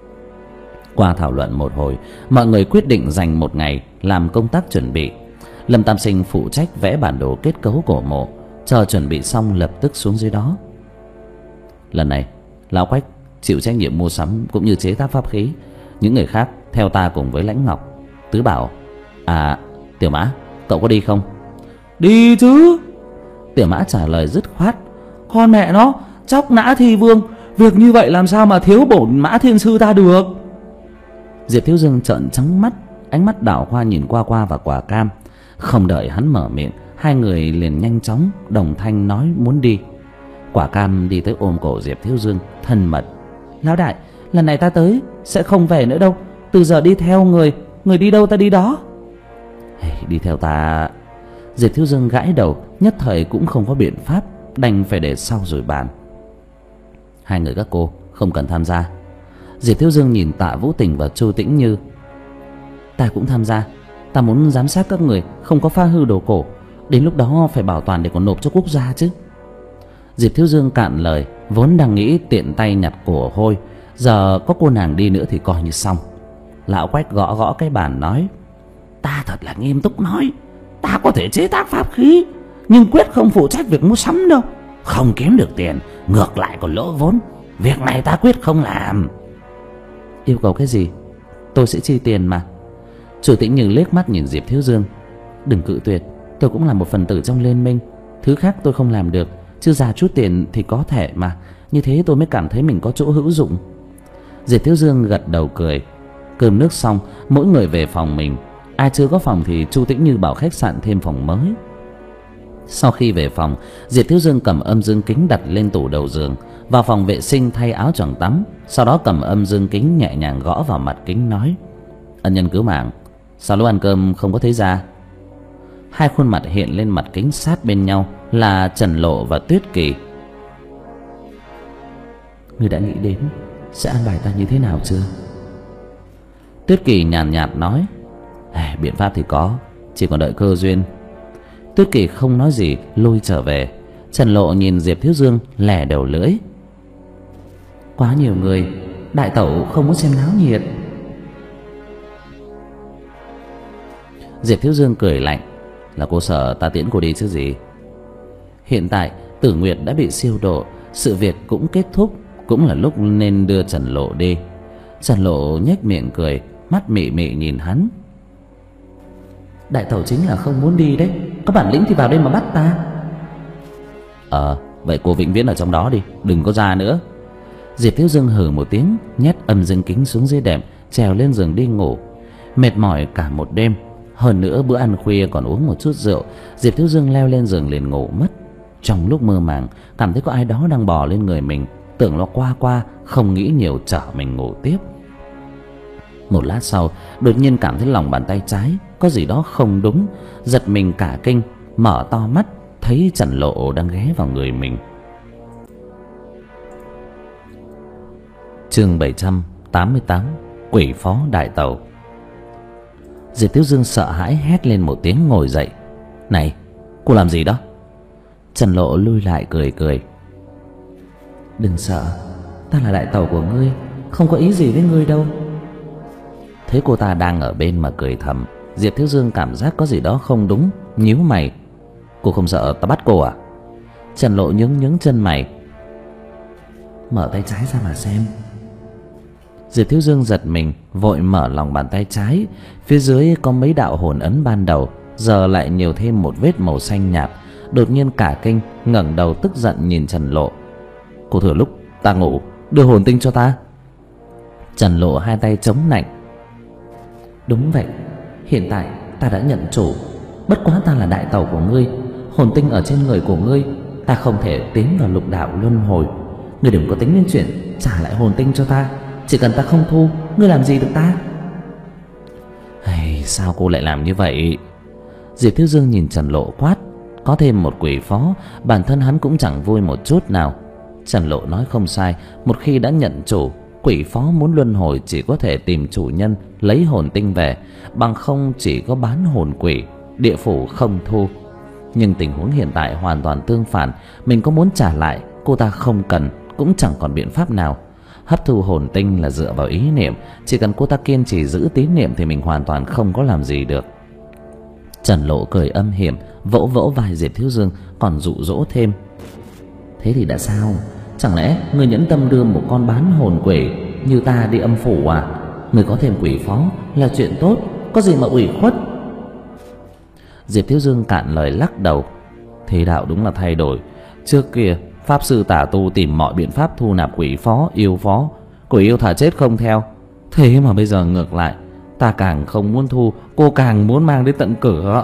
Qua thảo luận một hồi, mọi người quyết định dành một ngày làm công tác chuẩn bị. Lâm Tam Sinh phụ trách vẽ bản đồ kết cấu cổ mộ, chờ chuẩn bị xong lập tức xuống dưới đó. Lần này Lão Quách chịu trách nhiệm mua sắm cũng như chế tác pháp khí, những người khác theo ta cùng với Lãnh Ngọc. Tứ bảo: À, Tiểu Mã, cậu có đi không? Đi chứ. Tiểu Mã trả lời dứt khoát. Con mẹ nó, chóc nã thi vương, việc như vậy làm sao mà thiếu bổn Mã Thiên Sư ta được. Diệp Thiếu Dương trợn trắng mắt, ánh mắt đảo qua nhìn Qua Qua và Quả Cam. Không đợi hắn mở miệng, hai người liền nhanh chóng đồng thanh nói muốn đi. Quả Cam đi tới ôm cổ Diệp Thiếu Dương thân mật. Lão đại, lần này ta tới sẽ không về nữa đâu, từ giờ đi theo người, người đi đâu ta đi đó. Hey, đi theo ta. Diệp Thiếu Dương gãi đầu, nhất thời cũng không có biện pháp, đành phải để sau rồi bàn. Hai người các cô không cần tham gia. Diệp Thiếu Dương nhìn Tạ Vũ Tình và Chu Tĩnh Như. Ta cũng tham gia, ta muốn giám sát các người không có phá hư đồ cổ, đến lúc đó phải bảo toàn để còn nộp cho quốc gia chứ. Diệp Thiếu Dương cạn lời, vốn đang nghĩ tiện tay nhặt cổ hôi, giờ có cô nàng đi nữa thì coi như xong. Lão Quách gõ gõ cái bàn nói: Ta thật là nghiêm túc nói, ta có thể chế tác pháp khí, nhưng quyết không phụ trách việc mua sắm đâu. Không kiếm được tiền, ngược lại còn lỗ vốn, việc này ta quyết không làm. Yêu cầu cái gì? Tôi sẽ chi tiền mà. Chủ Tĩnh Như liếc mắt nhìn Diệp Thiếu Dương. Đừng cự tuyệt, tôi cũng là một phần tử trong liên minh, thứ khác tôi không làm được, chứ ra chút tiền thì có thể mà. Như thế tôi mới cảm thấy mình có chỗ hữu dụng. Diệp Thiếu Dương gật đầu cười. Cơm nước xong, mỗi người về phòng mình. Ai chưa có phòng thì Chu Tĩnh Như bảo khách sạn thêm phòng mới. Sau khi về phòng, Diệp Thiếu Dương cầm âm dương kính đặt lên tủ đầu giường, vào phòng vệ sinh thay áo choàng tắm, sau đó cầm âm dương kính nhẹ nhàng gõ vào mặt kính nói: Ân nhân cứu mạng, sao lúc ăn cơm không có thấy ra? Hai khuôn mặt hiện lên mặt kính sát bên nhau là Trần Lộ và Tuyết Kỳ. Ngươi đã nghĩ đến sẽ an bài ta như thế nào chưa? Tuyết Kỳ nhàn nhạt, nhạt nói: à, biện pháp thì có, chỉ còn đợi cơ duyên. Tuyết Kỳ không nói gì lui trở về. Trần Lộ nhìn Diệp Thiếu Dương lẻ đầu lưỡi: quá nhiều người, đại tẩu không muốn xem náo nhiệt. Diệp Thiếu Dương cười lạnh: là cô sợ ta tiễn cô đi chứ gì. Hiện tại Tử Nguyệt đã bị siêu độ, sự việc cũng kết thúc, cũng là lúc nên đưa Trần Lộ đi. Trần Lộ nhếch miệng cười, mắt mị mị nhìn hắn: đại tẩu chính là không muốn đi đấy, có bản lĩnh thì vào đây mà bắt ta. Ờ, vậy cô vĩnh viễn ở trong đó đi, đừng có ra nữa. Diệp Thiếu Dương hừ một tiếng, nhét âm dương kính xuống dưới đệm, trèo lên giường đi ngủ. Mệt mỏi cả một đêm, hơn nữa bữa ăn khuya còn uống một chút rượu, Diệp Thiếu Dương leo lên giường liền ngủ mất. Trong lúc mơ màng, cảm thấy có ai đó đang bò lên người mình, tưởng nó qua qua, không nghĩ nhiều chở mình ngủ tiếp. Một lát sau, đột nhiên cảm thấy lòng bàn tay trái có gì đó không đúng, giật mình cả kinh, mở to mắt thấy Trần Lộ đang ghé vào người mình. Chương bảy trăm tám mươi tám: Quỷ phó đại tẩu. Diệp Thiếu Dương sợ hãi hét lên một tiếng ngồi dậy: này, cô làm gì đó? Trần Lộ lui lại cười cười: đừng sợ, ta là đại tẩu của ngươi, không có ý gì với ngươi đâu. Thấy cô ta đang ở bên mà cười thầm, Diệp Thiếu Dương cảm giác có gì đó không đúng, nhíu mày: cô không sợ ta bắt cô à? Trần Lộ nhướng nhướng chân mày: mở tay trái ra mà xem. Diệp Thiếu Dương giật mình, vội mở lòng bàn tay trái. Phía dưới có mấy đạo hồn ấn ban đầu, giờ lại nhiều thêm một vết màu xanh nhạt. Đột nhiên cả kinh, ngẩng đầu tức giận nhìn Trần Lộ: cô thừa lúc ta ngủ đưa hồn tinh cho ta. Trần Lộ hai tay chống nạnh: đúng vậy, hiện tại ta đã nhận chủ, bất quá ta là đại tẩu của ngươi, hồn tinh ở trên người của ngươi, ta không thể tiến vào lục đạo luân hồi. Ngươi đừng có tính đến chuyện trả lại hồn tinh cho ta, chỉ cần ta không thu, ngươi làm gì được ta? Hey, sao cô lại làm như vậy? Diệp Thiếu Dương nhìn Trần Lộ quát: có thêm một quỷ phó, bản thân hắn cũng chẳng vui một chút nào. Trần Lộ nói không sai, một khi đã nhận chủ, quỷ phó muốn luân hồi chỉ có thể tìm chủ nhân lấy hồn tinh về, bằng không chỉ có bán hồn quỷ, địa phủ không thu. Nhưng tình huống hiện tại hoàn toàn tương phản, mình có muốn trả lại, cô ta không cần, cũng chẳng còn biện pháp nào. Hấp thu hồn tinh là dựa vào ý niệm, chỉ cần cô ta kiên trì giữ tín niệm thì mình hoàn toàn không có làm gì được. Trần Lộ cười âm hiểm, vỗ vỗ vai Diệp Thiếu Dương, còn dụ dỗ thêm: thế thì đã sao? Chẳng lẽ ngươi nhẫn tâm đưa một con bán hồn quỷ như ta đi âm phủ à? Ngươi có thêm quỷ phó là chuyện tốt, có gì mà ủy khuất? Diệp Thiếu Dương cạn lời lắc đầu: thế đạo đúng là thay đổi. Trước kia pháp sư tà tu tìm mọi biện pháp thu nạp quỷ phó, yêu phó, quỷ yêu thà chết không theo. Thế mà bây giờ ngược lại, ta càng không muốn thu, cô càng muốn mang đến tận cửa.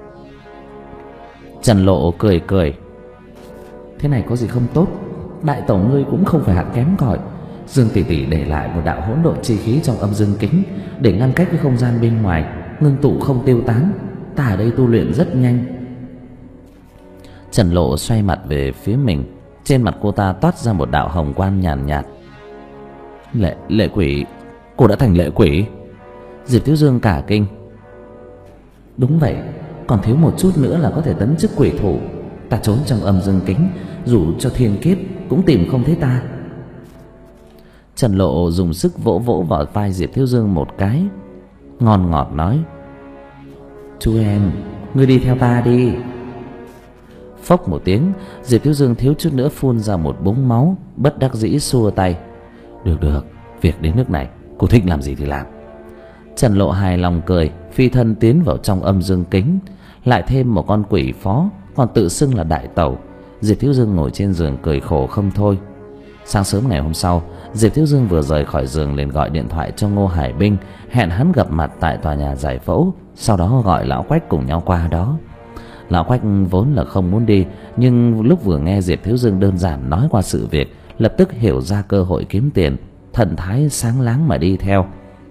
Trần Lộ cười cười: thế này có gì không tốt? Đại tẩu ngươi cũng không phải hạng kém cỏi. Dương tỷ tỷ để lại một đạo hỗn độn chi khí trong âm dương kính để ngăn cách với không gian bên ngoài, ngưng tụ không tiêu tán. Ta ở đây tu luyện rất nhanh. Trần Lộ xoay mặt về phía mình, trên mặt cô ta toát ra một đạo hồng quang nhàn nhạt, nhạt. Lệ lệ quỷ, cô đã thành lệ quỷ? Diệp Thiếu Dương cả kinh: đúng vậy, còn thiếu một chút nữa là có thể tấn chức quỷ thủ. Ta trốn trong âm dương kính, dù cho thiên kiếp cũng tìm không thấy ta. Trần Lộ dùng sức vỗ vỗ vào vai Diệp Thiếu Dương một cái, ngon ngọt nói: chú em, ngươi đi theo ta đi. Phốc một tiếng, Diệp Thiếu Dương thiếu chút nữa phun ra một búng máu, bất đắc dĩ xua tay: được được, việc đến nước này, cô thích làm gì thì làm. Trần Lộ hài lòng cười, phi thân tiến vào trong âm dương kính. Lại thêm một con quỷ phó, còn tự xưng là đại tẩu. Diệp Thiếu Dương ngồi trên giường cười khổ không thôi. Sáng sớm ngày hôm sau, Diệp Thiếu Dương vừa rời khỏi giường liền gọi điện thoại cho Ngô Hải Binh, hẹn hắn gặp mặt tại tòa nhà giải phẫu, sau đó gọi lão Quách cùng nhau qua đó. Lão Quách vốn là không muốn đi, nhưng lúc vừa nghe Diệp Thiếu Dương đơn giản nói qua sự việc, lập tức hiểu ra cơ hội kiếm tiền, thần thái sáng láng mà đi theo.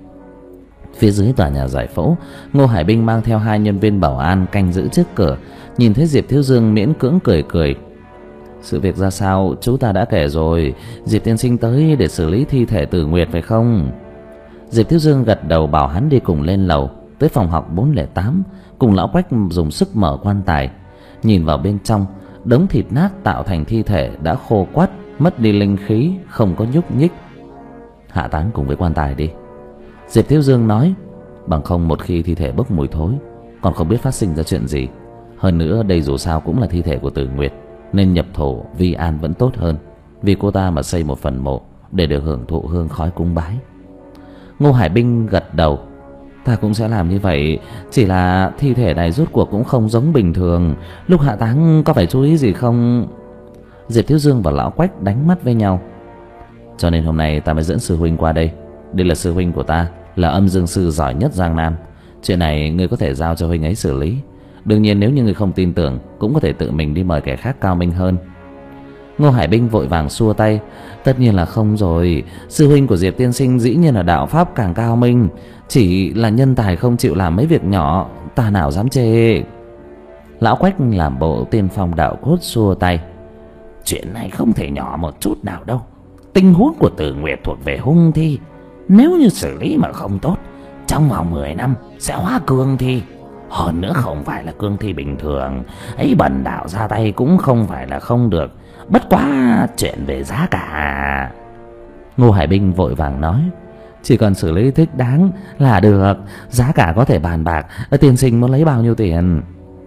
Phía dưới tòa nhà giải phẫu, Ngô Hải Binh mang theo hai nhân viên bảo an canh giữ trước cửa. Nhìn thấy Diệp Thiếu Dương miễn cưỡng cười cười. Sự việc ra sao chú ta đã kể rồi, Diệp tiên sinh tới để xử lý thi thể Tử Nguyệt phải không? Diệp Thiếu Dương gật đầu bảo hắn đi cùng lên lầu tới phòng học bốn không tám, cùng lão Quách dùng sức mở quan tài. Nhìn vào bên trong, đống thịt nát tạo thành thi thể đã khô quắt, mất đi linh khí, không có nhúc nhích. Hạ táng cùng với quan tài đi, Diệp Thiếu Dương nói, bằng không một khi thi thể bốc mùi thối, còn không biết phát sinh ra chuyện gì. Hơn nữa đây dù sao cũng là thi thể của Tử Nguyệt, nên nhập thổ vi an vẫn tốt hơn, vì cô ta mà xây một phần mộ để được hưởng thụ hương khói cúng bái. Ngô Hải Binh gật đầu. Ta cũng sẽ làm như vậy, chỉ là thi thể này rốt cuộc cũng không giống bình thường, lúc hạ táng có phải chú ý gì không? Diệp Thiếu Dương và lão Quách đánh mắt với nhau. Cho nên hôm nay ta mới dẫn sư huynh qua đây. Đây là sư huynh của ta, là âm dương sư giỏi nhất Giang Nam. Chuyện này ngươi có thể giao cho huynh ấy xử lý. Đương nhiên nếu như ngươi không tin tưởng, cũng có thể tự mình đi mời kẻ khác cao minh hơn. Ngô Hải Binh vội vàng xua tay. Tất nhiên là không rồi, sư huynh của Diệp tiên sinh dĩ nhiên là đạo pháp càng cao minh, chỉ là nhân tài không chịu làm mấy việc nhỏ, ta nào dám chê. Lão Quách làm bộ tiên phong đạo cốt xua tay. Chuyện này không thể nhỏ một chút nào đâu. Tình huống của Tử Nguyệt thuộc về hung thi, nếu như xử lý mà không tốt, trong vòng mười năm sẽ hóa cương thi. Hơn nữa không phải là cương thi bình thường, ấy bần đạo ra tay cũng không phải là không được. Bất quá chuyện về giá cả. Ngô Hải Binh vội vàng nói, chỉ cần xử lý thích đáng là được, giá cả có thể bàn bạc. Tiên sinh muốn lấy bao nhiêu tiền?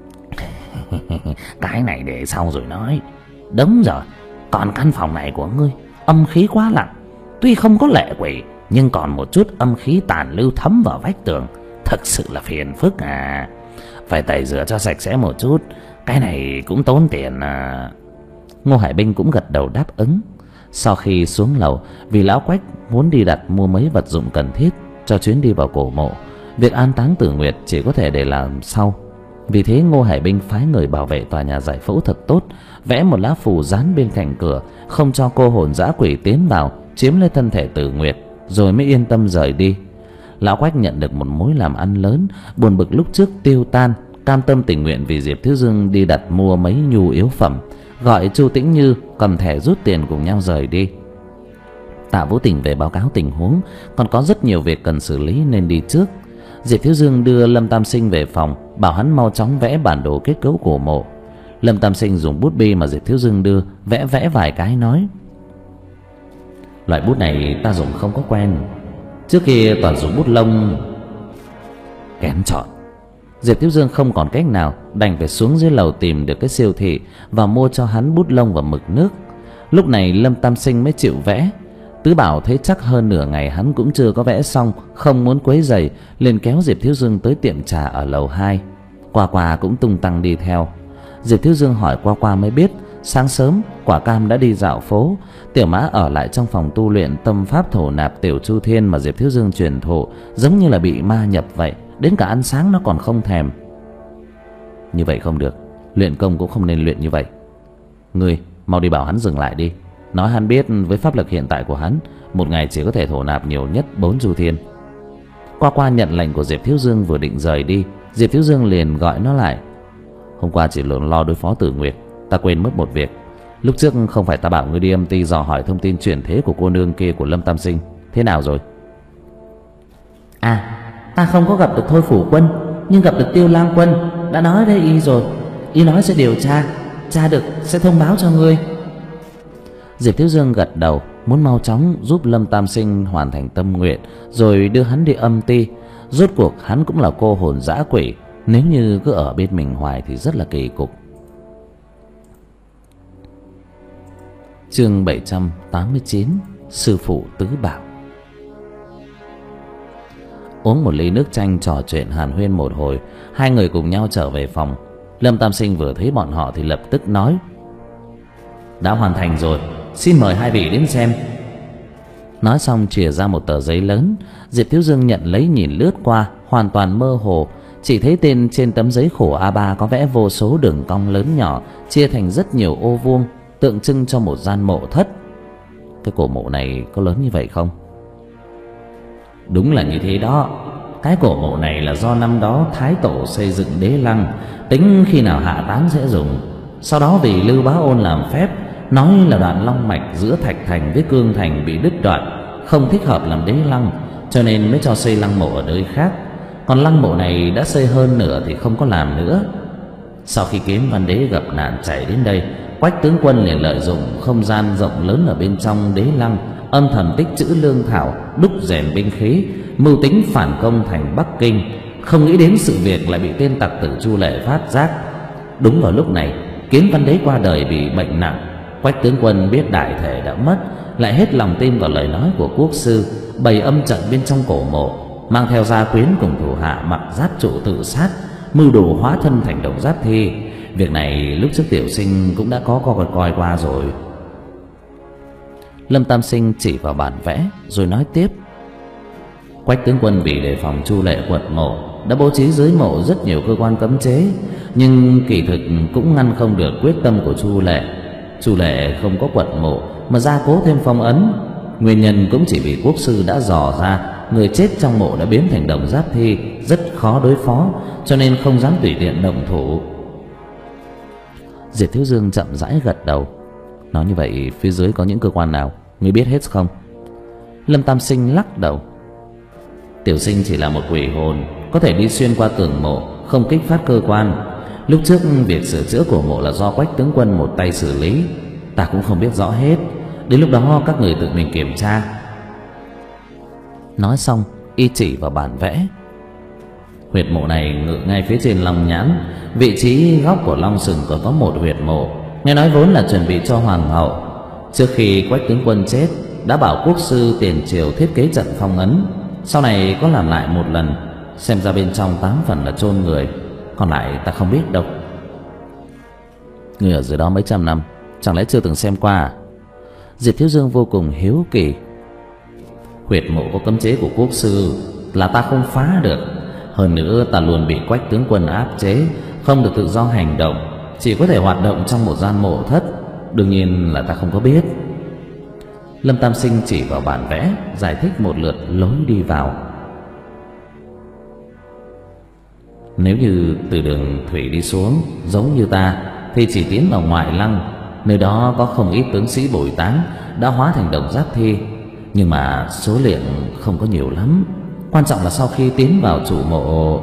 Cái này để sau rồi nói. Đúng rồi, còn căn phòng này của ngươi âm khí quá nặng, tuy không có lệ quỷ nhưng còn một chút âm khí tàn lưu thấm vào vách tường, thật sự là phiền phức à. Phải tẩy rửa cho sạch sẽ một chút, cái này cũng tốn tiền à. Ngô Hải Binh cũng gật đầu đáp ứng. Sau khi xuống lầu, vì lão Quách muốn đi đặt mua mấy vật dụng cần thiết cho chuyến đi vào cổ mộ, việc an táng Tử Nguyệt chỉ có thể để làm sau. Vì thế Ngô Hải Binh phái người bảo vệ tòa nhà giải phẫu thật tốt, vẽ một lá phù dán bên cạnh cửa, không cho cô hồn dã quỷ tiến vào chiếm lấy thân thể Tử Nguyệt, rồi mới yên tâm rời đi. Lão Quách nhận được một mối làm ăn lớn, buồn bực lúc trước tiêu tan, cam tâm tình nguyện vì Diệp Thiếu Dương đi đặt mua mấy nhu yếu phẩm, gọi Chu Tĩnh Như cầm thẻ rút tiền cùng nhau rời đi. Tạ Vũ Tình về báo cáo tình huống, còn có rất nhiều việc cần xử lý nên đi trước. Diệp Thiếu Dương đưa Lâm Tam Sinh về phòng, bảo hắn mau chóng vẽ bản đồ kết cấu cổ mộ. Lâm Tam Sinh dùng bút bi mà Diệp Thiếu Dương đưa, vẽ vẽ vài cái nói, loại bút này ta dùng không có quen, trước kia toàn dùng bút lông. Kén chọn. Diệp Thiếu Dương không còn cách nào, đành phải xuống dưới lầu tìm được cái siêu thị và mua cho hắn bút lông và mực nước. Lúc này Lâm Tam Sinh mới chịu vẽ. Tứ Bảo thấy chắc hơn nửa ngày hắn cũng chưa có vẽ xong, không muốn quấy rầy, liền kéo Diệp Thiếu Dương tới tiệm trà ở lầu hai. Qua Qua cũng tung tăng đi theo. Diệp Thiếu Dương hỏi Qua Qua mới biết, sáng sớm Quả Cam đã đi dạo phố, Tiểu Mã ở lại trong phòng tu luyện tâm pháp thổ nạp Tiểu Chu Thiên mà Diệp Thiếu Dương truyền thụ, giống như là bị ma nhập vậy, đến cả ăn sáng nó còn không thèm. Như vậy không được, luyện công cũng không nên luyện như vậy. Ngươi mau đi bảo hắn dừng lại đi, nói hắn biết với pháp lực hiện tại của hắn, một ngày chỉ có thể thổ nạp nhiều nhất bốn chu thiên. Qua Qua nhận lệnh của Diệp Thiếu Dương, vừa định rời đi, Diệp Thiếu Dương liền gọi nó lại. Hôm qua chỉ lo đối phó Tử Nguyệt, ta quên mất một việc. Lúc trước không phải ta bảo ngươi đi âm ty dò hỏi thông tin chuyển thế của cô nương kia của Lâm Tam Sinh, thế nào rồi? À, ta không có gặp được Thôi Phủ Quân, nhưng gặp được Tiêu Lang Quân, đã nói với y rồi. Y nói sẽ điều tra, tra được sẽ thông báo cho ngươi. Diệp Thiếu Dương gật đầu, muốn mau chóng giúp Lâm Tam Sinh hoàn thành tâm nguyện, rồi đưa hắn đi âm ty. Rốt cuộc hắn cũng là cô hồn dã quỷ, nếu như cứ ở bên mình hoài thì rất là kỳ cục. Chương bảy trăm tám mươi chín, Sư phụ Tứ Bảo. Uống một ly nước chanh trò chuyện hàn huyên một hồi, hai người cùng nhau trở về phòng. Lâm Tam Sinh vừa thấy bọn họ thì lập tức nói, Đã hoàn thành rồi, xin mời hai vị đến xem. Nói xong chìa ra một tờ giấy lớn. Diệp Thiếu Dương nhận lấy nhìn lướt qua, hoàn toàn mơ hồ. Chỉ thấy tên trên tấm giấy khổ A ba có vẽ vô số đường cong lớn nhỏ, chia thành rất nhiều ô vuông, tượng trưng cho một gian mộ thất. Cái cổ mộ này có lớn như vậy không? Đúng là như thế đó. Cái cổ mộ này là do năm đó Thái Tổ xây dựng đế lăng, tính khi nào hạ táng sẽ dùng. Sau đó vì Lưu Bá Ôn làm phép, nói là đoạn long mạch giữa Thạch Thành với Cương Thành bị đứt đoạn, không thích hợp làm đế lăng, cho nên mới cho xây lăng mộ ở nơi khác. Còn lăng mộ này đã xây hơn nửa thì không có làm nữa. Sau khi Kiến Văn Đế gặp nạn chạy đến đây, Quách tướng quân liền lợi dụng không gian rộng lớn ở bên trong đế lăng, âm thầm tích trữ lương thảo, đúc rèn binh khí, mưu tính phản công thành Bắc Kinh. Không nghĩ đến sự việc lại bị tên tặc tử Chu Lệ phát giác. Đúng vào lúc này, Kiến Văn Đế qua đời bị bệnh nặng. Quách tướng quân biết đại thể đã mất, lại hết lòng tin vào lời nói của quốc sư, bày âm trận bên trong cổ mộ, mang theo gia quyến cùng thủ hạ mặc giáp trụ tự sát, mưu đồ hóa thân thành Đồng Giáp Thi. Việc này lúc trước tiểu sinh cũng đã có coi coi qua rồi. Lâm Tam Sinh chỉ vào bản vẽ rồi nói tiếp: Quách tướng quân vì đề phòng Chu Lệ quật mộ, đã bố trí dưới mộ rất nhiều cơ quan cấm chế, nhưng kỳ thực cũng ngăn không được quyết tâm của Chu Lệ. Chu Lệ không có quật mộ mà gia cố thêm phong ấn, nguyên nhân cũng chỉ vì quốc sư đã dò ra người chết trong mộ đã biến thành Đồng Giáp Thi, rất khó đối phó, cho nên không dám tùy tiện động thủ. Diệp Thiếu Dương chậm rãi gật đầu. Nói như vậy phía dưới có những cơ quan nào, ngươi biết hết không? Lâm Tam Sinh lắc đầu. Tiểu sinh chỉ là một quỷ hồn, có thể đi xuyên qua tường mộ, không kích phát cơ quan. Lúc trước việc sửa chữa cổ mộ là do Quách tướng quân một tay xử lý, ta cũng không biết rõ hết. Đến lúc đó các người tự mình kiểm tra. Nói xong y chỉ vào bản vẽ. Huyệt mộ này ngự ngay phía trên long nhãn, vị trí góc của long sừng còn có một huyệt mộ, nghe nói vốn là chuẩn bị cho hoàng hậu. Trước khi Quách tướng quân chết, đã bảo quốc sư tiền triều thiết kế trận phong ấn, sau này có làm lại một lần, xem ra bên trong tám phần là chôn người, còn lại ta không biết đâu. Người ở dưới đó mấy trăm năm, chẳng lẽ chưa từng xem qua à? Diệp Thiếu Dương vô cùng hiếu kỳ. Huyệt mộ có cấm chế của quốc sư là ta không phá được. Hơn nữa ta luôn bị Quách tướng quân áp chế, không được tự do hành động, chỉ có thể hoạt động trong một gian mộ thất. Đương nhiên là ta không có biết. Lâm Tam Sinh chỉ vào bản vẽ, giải thích một lượt lối đi vào. Nếu như từ đường thủy đi xuống giống như ta thì chỉ tiến vào ngoại lăng, nơi đó có không ít tướng sĩ bồi táng đã hóa thành Đồng Giáp Thi, nhưng mà số lượng không có nhiều lắm. Quan trọng là sau khi tiến vào chủ mộ.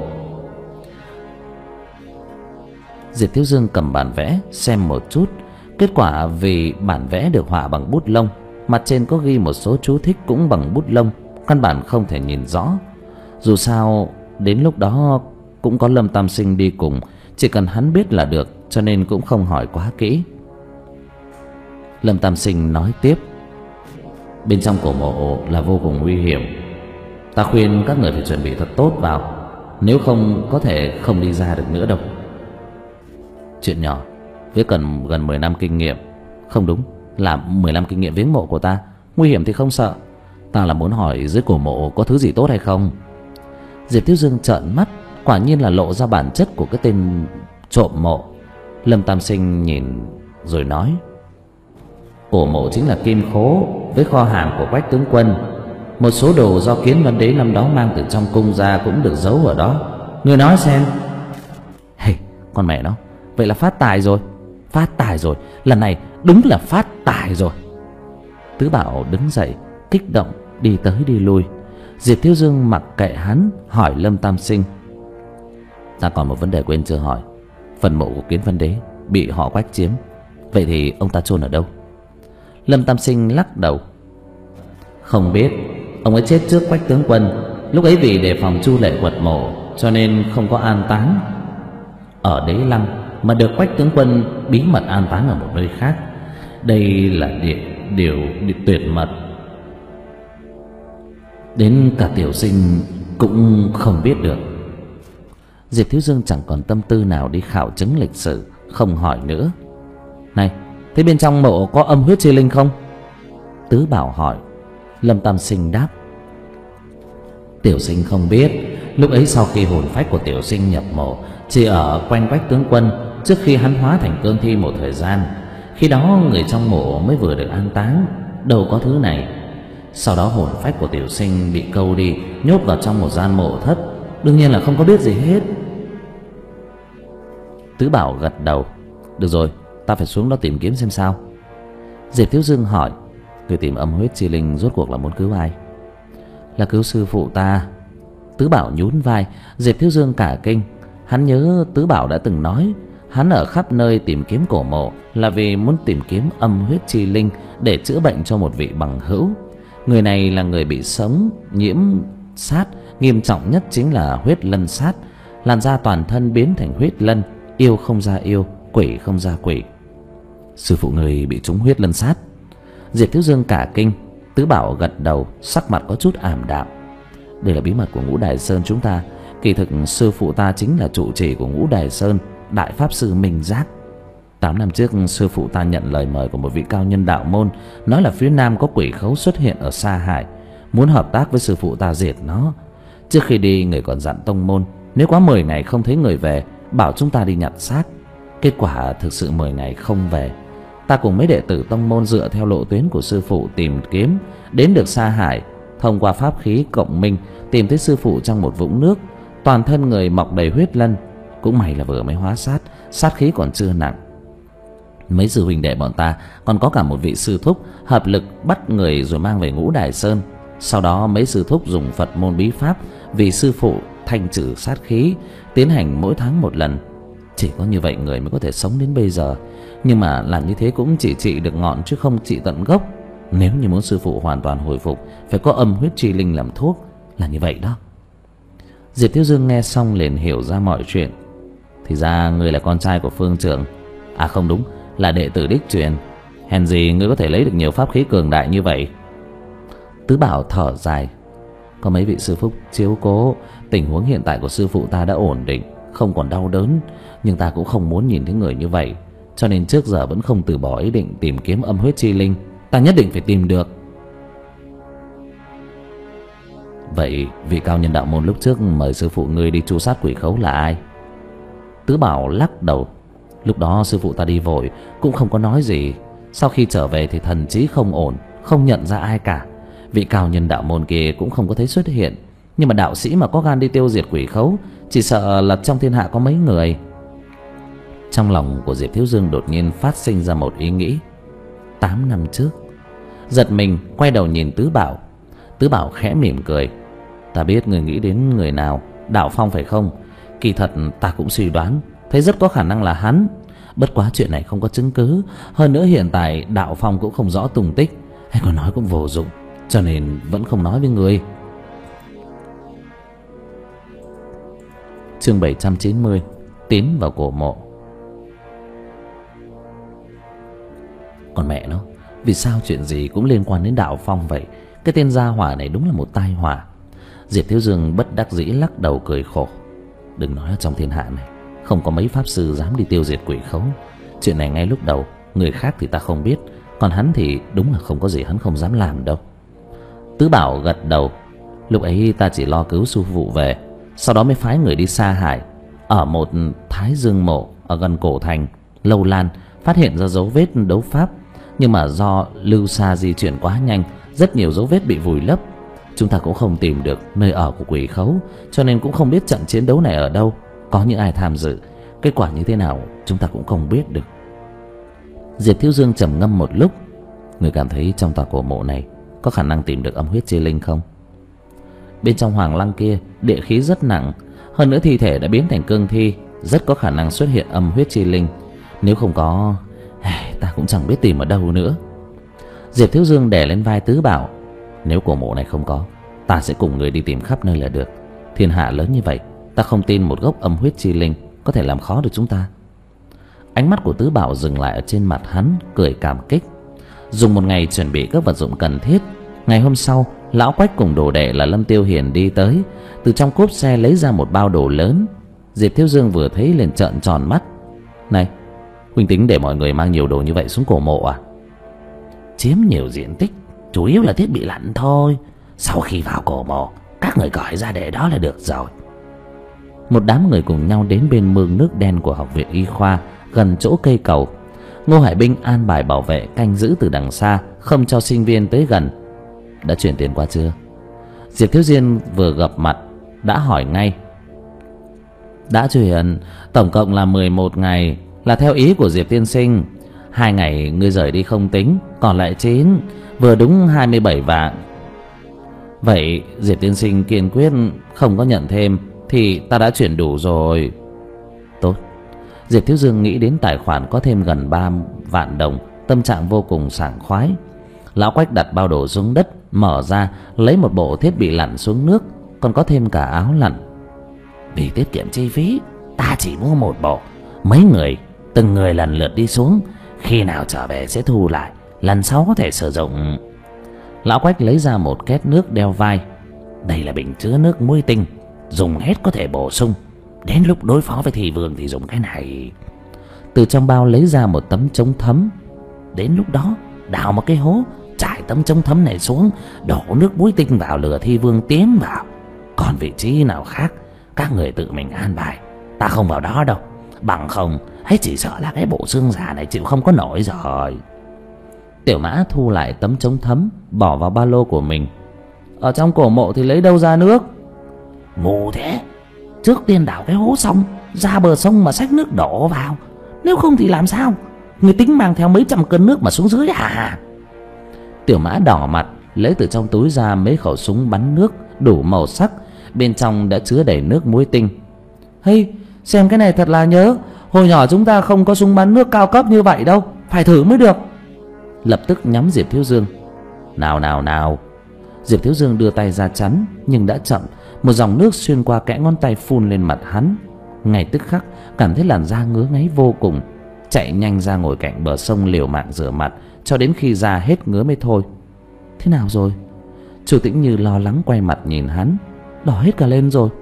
Diệp Thiếu Dương cầm bản vẽ xem một chút. Kết quả vì bản vẽ được họa bằng bút lông, mặt trên có ghi một số chú thích cũng bằng bút lông, căn bản không thể nhìn rõ. Dù sao đến lúc đó cũng có Lâm Tam Sinh đi cùng, chỉ cần hắn biết là được, cho nên cũng không hỏi quá kỹ. Lâm Tam Sinh nói tiếp: Bên trong cổ mộ là vô cùng nguy hiểm, ta khuyên các người phải chuẩn bị thật tốt vào, nếu không có thể không đi ra được nữa đâu. Chuyện nhỏ với cần gần mười năm kinh nghiệm. Không đúng, là mười năm kinh nghiệm viếng mộ của ta. Nguy hiểm thì không sợ, ta là muốn hỏi dưới cổ mộ có thứ gì tốt hay không. Diệp Thiếu Dương trợn mắt, quả nhiên là lộ ra bản chất của cái tên trộm mộ. Lâm Tam Sinh nhìn rồi nói: Cổ mộ chính là kim khố với kho hàng của Quách tướng quân. Một số đồ do Kiến Văn Đế năm đó mang từ trong cung ra cũng được giấu ở đó. Ngươi nói xem. Hey, con mẹ nó, vậy là phát tài rồi. Phát tài rồi, lần này đúng là phát tài rồi. Tứ Bảo đứng dậy kích động đi tới đi lui. Diệp Thiếu Dương mặc kệ hắn, hỏi Lâm Tam Sinh: Ta còn một vấn đề quên chưa hỏi. Phần mộ của Kiến Văn Đế bị họ Quách chiếm, vậy thì ông ta chôn ở đâu? Lâm Tam Sinh lắc đầu: Không biết. Ông ấy chết trước Quách tướng quân, lúc ấy vì đề phòng Chu Lệ quật mộ cho nên không có an táng ở đế lăng, mà được Quách tướng quân bí mật an táng ở một nơi khác. Đây là địa, điều tuyệt mật, đến cả tiểu sinh cũng không biết được. Diệp Thiếu Dương chẳng còn tâm tư nào đi khảo chứng lịch sử, không hỏi nữa. Này, Thế bên trong mộ có âm huyết chi linh không? Tứ Bảo hỏi. Lâm Tam Sinh đáp. Tiểu sinh không biết. Lúc ấy sau khi hồn phách của tiểu sinh nhập mộ, chỉ ở quanh quách tướng quân trước khi hắn hóa thành cương thi một thời gian. Khi đó người trong mộ mới vừa được an táng, đâu có thứ này. Sau đó hồn phách của tiểu sinh bị câu đi, nhốt vào trong một gian mộ thất. Đương nhiên là không có biết gì hết. Tứ Bảo gật đầu. Được rồi, ta phải xuống đó tìm kiếm xem sao. Diệp Thiếu Dương hỏi. Người tìm âm huyết chi linh rốt cuộc là muốn cứu ai? Là cứu sư phụ ta. Tứ Bảo nhún vai. Diệp Thiếu Dương cả kinh. Hắn nhớ Tứ Bảo đã từng nói hắn ở khắp nơi tìm kiếm cổ mộ là vì muốn tìm kiếm âm huyết chi linh để chữa bệnh cho một vị bằng hữu. Người này là người bị sống nhiễm sát, nghiêm trọng nhất chính là huyết lân sát. Làn da toàn thân biến thành huyết lân, yêu không ra yêu, quỷ không ra quỷ. Sư phụ người bị trúng huyết lân sát. Diệp Thiếu Dương cả kinh. Tứ Bảo gật đầu, sắc mặt có chút ảm đạm. Đây là bí mật của Ngũ Đài Sơn chúng ta. Kỳ thực sư phụ ta chính là trụ trì của Ngũ Đài Sơn, Đại Pháp Sư Minh Giác. Tám năm trước sư phụ ta nhận lời mời của một vị cao nhân đạo môn, nói là phía nam có quỷ khấu xuất hiện ở Sa Hải, muốn hợp tác với sư phụ ta diệt nó. Trước khi đi, người còn dặn tông môn nếu quá mười ngày không thấy người về, bảo chúng ta đi nhặt xác. Kết quả thực sự mười ngày không về. Ta cùng mấy đệ tử tông môn dựa theo lộ tuyến của sư phụ tìm kiếm, đến được Sa Hải, thông qua pháp khí cộng minh tìm thấy sư phụ trong một vũng nước, toàn thân người mọc đầy huyết lân. Cũng may là vừa mới hóa sát, sát khí còn chưa nặng. Mấy sư huynh đệ bọn ta còn có cả một vị sư thúc hợp lực bắt người rồi mang về Ngũ Đài Sơn. Sau đó mấy sư thúc dùng Phật môn bí pháp vì sư phụ thanh trừ sát khí, tiến hành mỗi tháng một lần. Chỉ có như vậy người mới có thể sống đến bây giờ. Nhưng mà làm như thế cũng chỉ trị được ngọn chứ không trị tận gốc. Nếu như muốn sư phụ hoàn toàn hồi phục, phải có âm huyết chi linh làm thuốc. Là như vậy đó. Diệp Thiếu Dương nghe xong liền hiểu ra mọi chuyện. Thì ra người là con trai của Phương trưởng. À không đúng, là đệ tử đích truyền. Hèn gì ngươi có thể lấy được nhiều pháp khí cường đại như vậy. Tứ Bảo thở dài. Có mấy vị sư phúc chiếu cố, tình huống hiện tại của sư phụ ta đã ổn định, không còn đau đớn. Nhưng ta cũng không muốn nhìn thấy người như vậy, cho nên trước giờ vẫn không từ bỏ ý định tìm kiếm âm huyết chi linh. Ta nhất định phải tìm được. Vậy vị cao nhân đạo môn lúc trước mời sư phụ ngươi đi tru sát quỷ khấu là ai? Tứ Bảo lắc đầu. Lúc đó sư phụ ta đi vội, cũng không có nói gì. Sau khi trở về thì thần trí không ổn, không nhận ra ai cả. Vị cao nhân đạo môn kia cũng không có thấy xuất hiện. Nhưng mà đạo sĩ mà có gan đi tiêu diệt quỷ khấu, chỉ sợ là trong thiên hạ có mấy người. Trong lòng của Diệp Thiếu Dương đột nhiên phát sinh ra một ý nghĩ. Tám năm trước. Giật mình quay đầu nhìn Tứ Bảo. Tứ Bảo khẽ mỉm cười. Ta biết người nghĩ đến người nào, Đạo Phong phải không? Kỳ thật ta cũng suy đoán, thấy rất có khả năng là hắn. Bất quá chuyện này không có chứng cứ. Hơn nữa hiện tại Đạo Phong cũng không rõ tung tích, hay còn nói cũng vô dụng, cho nên vẫn không nói với người. Chương bảy trăm chín mươi. Tiến vào cổ mộ. Còn mẹ nó, vì sao chuyện gì cũng liên quan đến Đạo Phong vậy? Cái tên gia hỏa này đúng là một tai họa. Diệp Thiếu Dương bất đắc dĩ lắc đầu cười khổ. Đừng nói ở trong thiên hạ này không có mấy pháp sư dám đi tiêu diệt quỷ khấu. Chuyện này ngay lúc đầu, người khác thì ta không biết, còn hắn thì đúng là không có gì hắn không dám làm đâu. Tứ Bảo gật đầu. Lúc ấy ta chỉ lo cứu sư phụ về, sau đó mới phái người đi Sa Hải. Ở một Thái Dương mộ ở gần cổ thành Lâu Lan phát hiện ra dấu vết đấu pháp, nhưng mà do lưu xa di chuyển quá nhanh, rất nhiều dấu vết bị vùi lấp. Chúng ta cũng không tìm được nơi ở của quỷ khấu, cho nên cũng không biết trận chiến đấu này ở đâu, có những ai tham dự, kết quả như thế nào chúng ta cũng không biết được. Diệp Thiếu Dương trầm ngâm một lúc. Người cảm thấy trong tòa cổ mộ này có khả năng tìm được âm huyết chi linh không? Bên trong hoàng lăng kia địa khí rất nặng, hơn nữa thi thể đã biến thành cương thi, rất có khả năng xuất hiện âm huyết chi linh. Nếu không có, ta cũng chẳng biết tìm ở đâu nữa. Diệp Thiếu Dương đè lên vai Tứ Bảo. Nếu cổ mộ này không có, ta sẽ cùng người đi tìm khắp nơi là được. Thiên hạ lớn như vậy, ta không tin một gốc âm huyết chi linh có thể làm khó được chúng ta. Ánh mắt của Tứ Bảo dừng lại ở trên mặt hắn, cười cảm kích. Dùng một ngày chuẩn bị các vật dụng cần thiết. Ngày hôm sau, Lão Quách cùng đồ đệ là Lâm Tiêu Hiền đi tới, từ trong cốp xe lấy ra một bao đồ lớn. Diệp Thiếu Dương vừa thấy liền trợn tròn mắt. Này, Huynh tính để mọi người mang nhiều đồ như vậy xuống cổ mộ à? Chiếm nhiều diện tích, chủ yếu là thiết bị lặn thôi. Sau khi vào cổ mộ, các người cởi ra để đó là được rồi. Một đám người cùng nhau đến bên mương nước đen của học viện y khoa, gần chỗ cây cầu. Ngô Hải Binh an bài bảo vệ canh giữ từ đằng xa, không cho sinh viên tới gần. Đã chuyển tiền qua chưa? Diệp Thiếu Diên vừa gặp mặt đã hỏi ngay. Đã chuyển, tổng cộng là mười một ngày, là theo ý của Diệp tiên sinh. Hai ngày ngươi rời đi không tính, còn lại chín, vừa đúng hai mươi bảy vạn. Vậy Diệp tiên sinh kiên quyết không có nhận thêm thì ta đã chuyển đủ rồi. Tốt. Diệp Thiếu Dương nghĩ đến tài khoản có thêm gần ba vạn đồng, tâm trạng vô cùng sảng khoái. Lão Quách đặt bao đồ xuống đất, mở ra lấy một bộ thiết bị lặn xuống nước, còn có thêm cả áo lặn. Vì tiết kiệm chi phí, ta chỉ mua một bộ. Mấy người, từng người lần lượt đi xuống, khi nào trở về sẽ thu lại, lần sau có thể sử dụng. Lão Quách lấy ra một két nước đeo vai. Đây là bình chứa nước muối tinh, dùng hết có thể bổ sung. Đến lúc đối phó với thị vương thì dùng cái này. Từ trong bao lấy ra một tấm chống thấm. Đến lúc đó đào một cái hố, trải tấm chống thấm này xuống, đổ nước muối tinh vào, lửa thi vương tiến vào. Còn vị trí nào khác các người tự mình an bài, ta không vào đó đâu. Bằng không hay chỉ sợ là cái bộ xương già này chịu không có nổi rồi. Tiểu Mã thu lại tấm chống thấm, bỏ vào ba lô của mình. Ở trong cổ mộ thì lấy đâu ra nước? Ngu thế. Trước tiên đào cái hố xong, ra bờ sông mà xách nước đổ vào. Nếu không thì làm sao? Người tính mang theo mấy trăm cân nước mà xuống dưới à? Tiểu Mã đỏ mặt, lấy từ trong túi ra mấy khẩu súng bắn nước đủ màu sắc, bên trong đã chứa đầy nước muối tinh. Hey, xem cái này thật là nhớ. Hồi nhỏ chúng ta không có súng bắn nước cao cấp như vậy đâu, phải thử mới được. Lập tức nhắm Diệp Thiếu Dương. Nào nào nào. Diệp Thiếu Dương đưa tay ra chắn, nhưng đã chậm. Một dòng nước xuyên qua kẽ ngón tay phun lên mặt hắn. Ngay tức khắc cảm thấy làn da ngứa ngáy vô cùng, chạy nhanh ra ngồi cạnh bờ sông liều mạng rửa mặt cho đến khi da hết ngứa mới thôi. Thế nào rồi? Chu Tĩnh Như lo lắng quay mặt nhìn hắn. Đỏ hết cả lên rồi.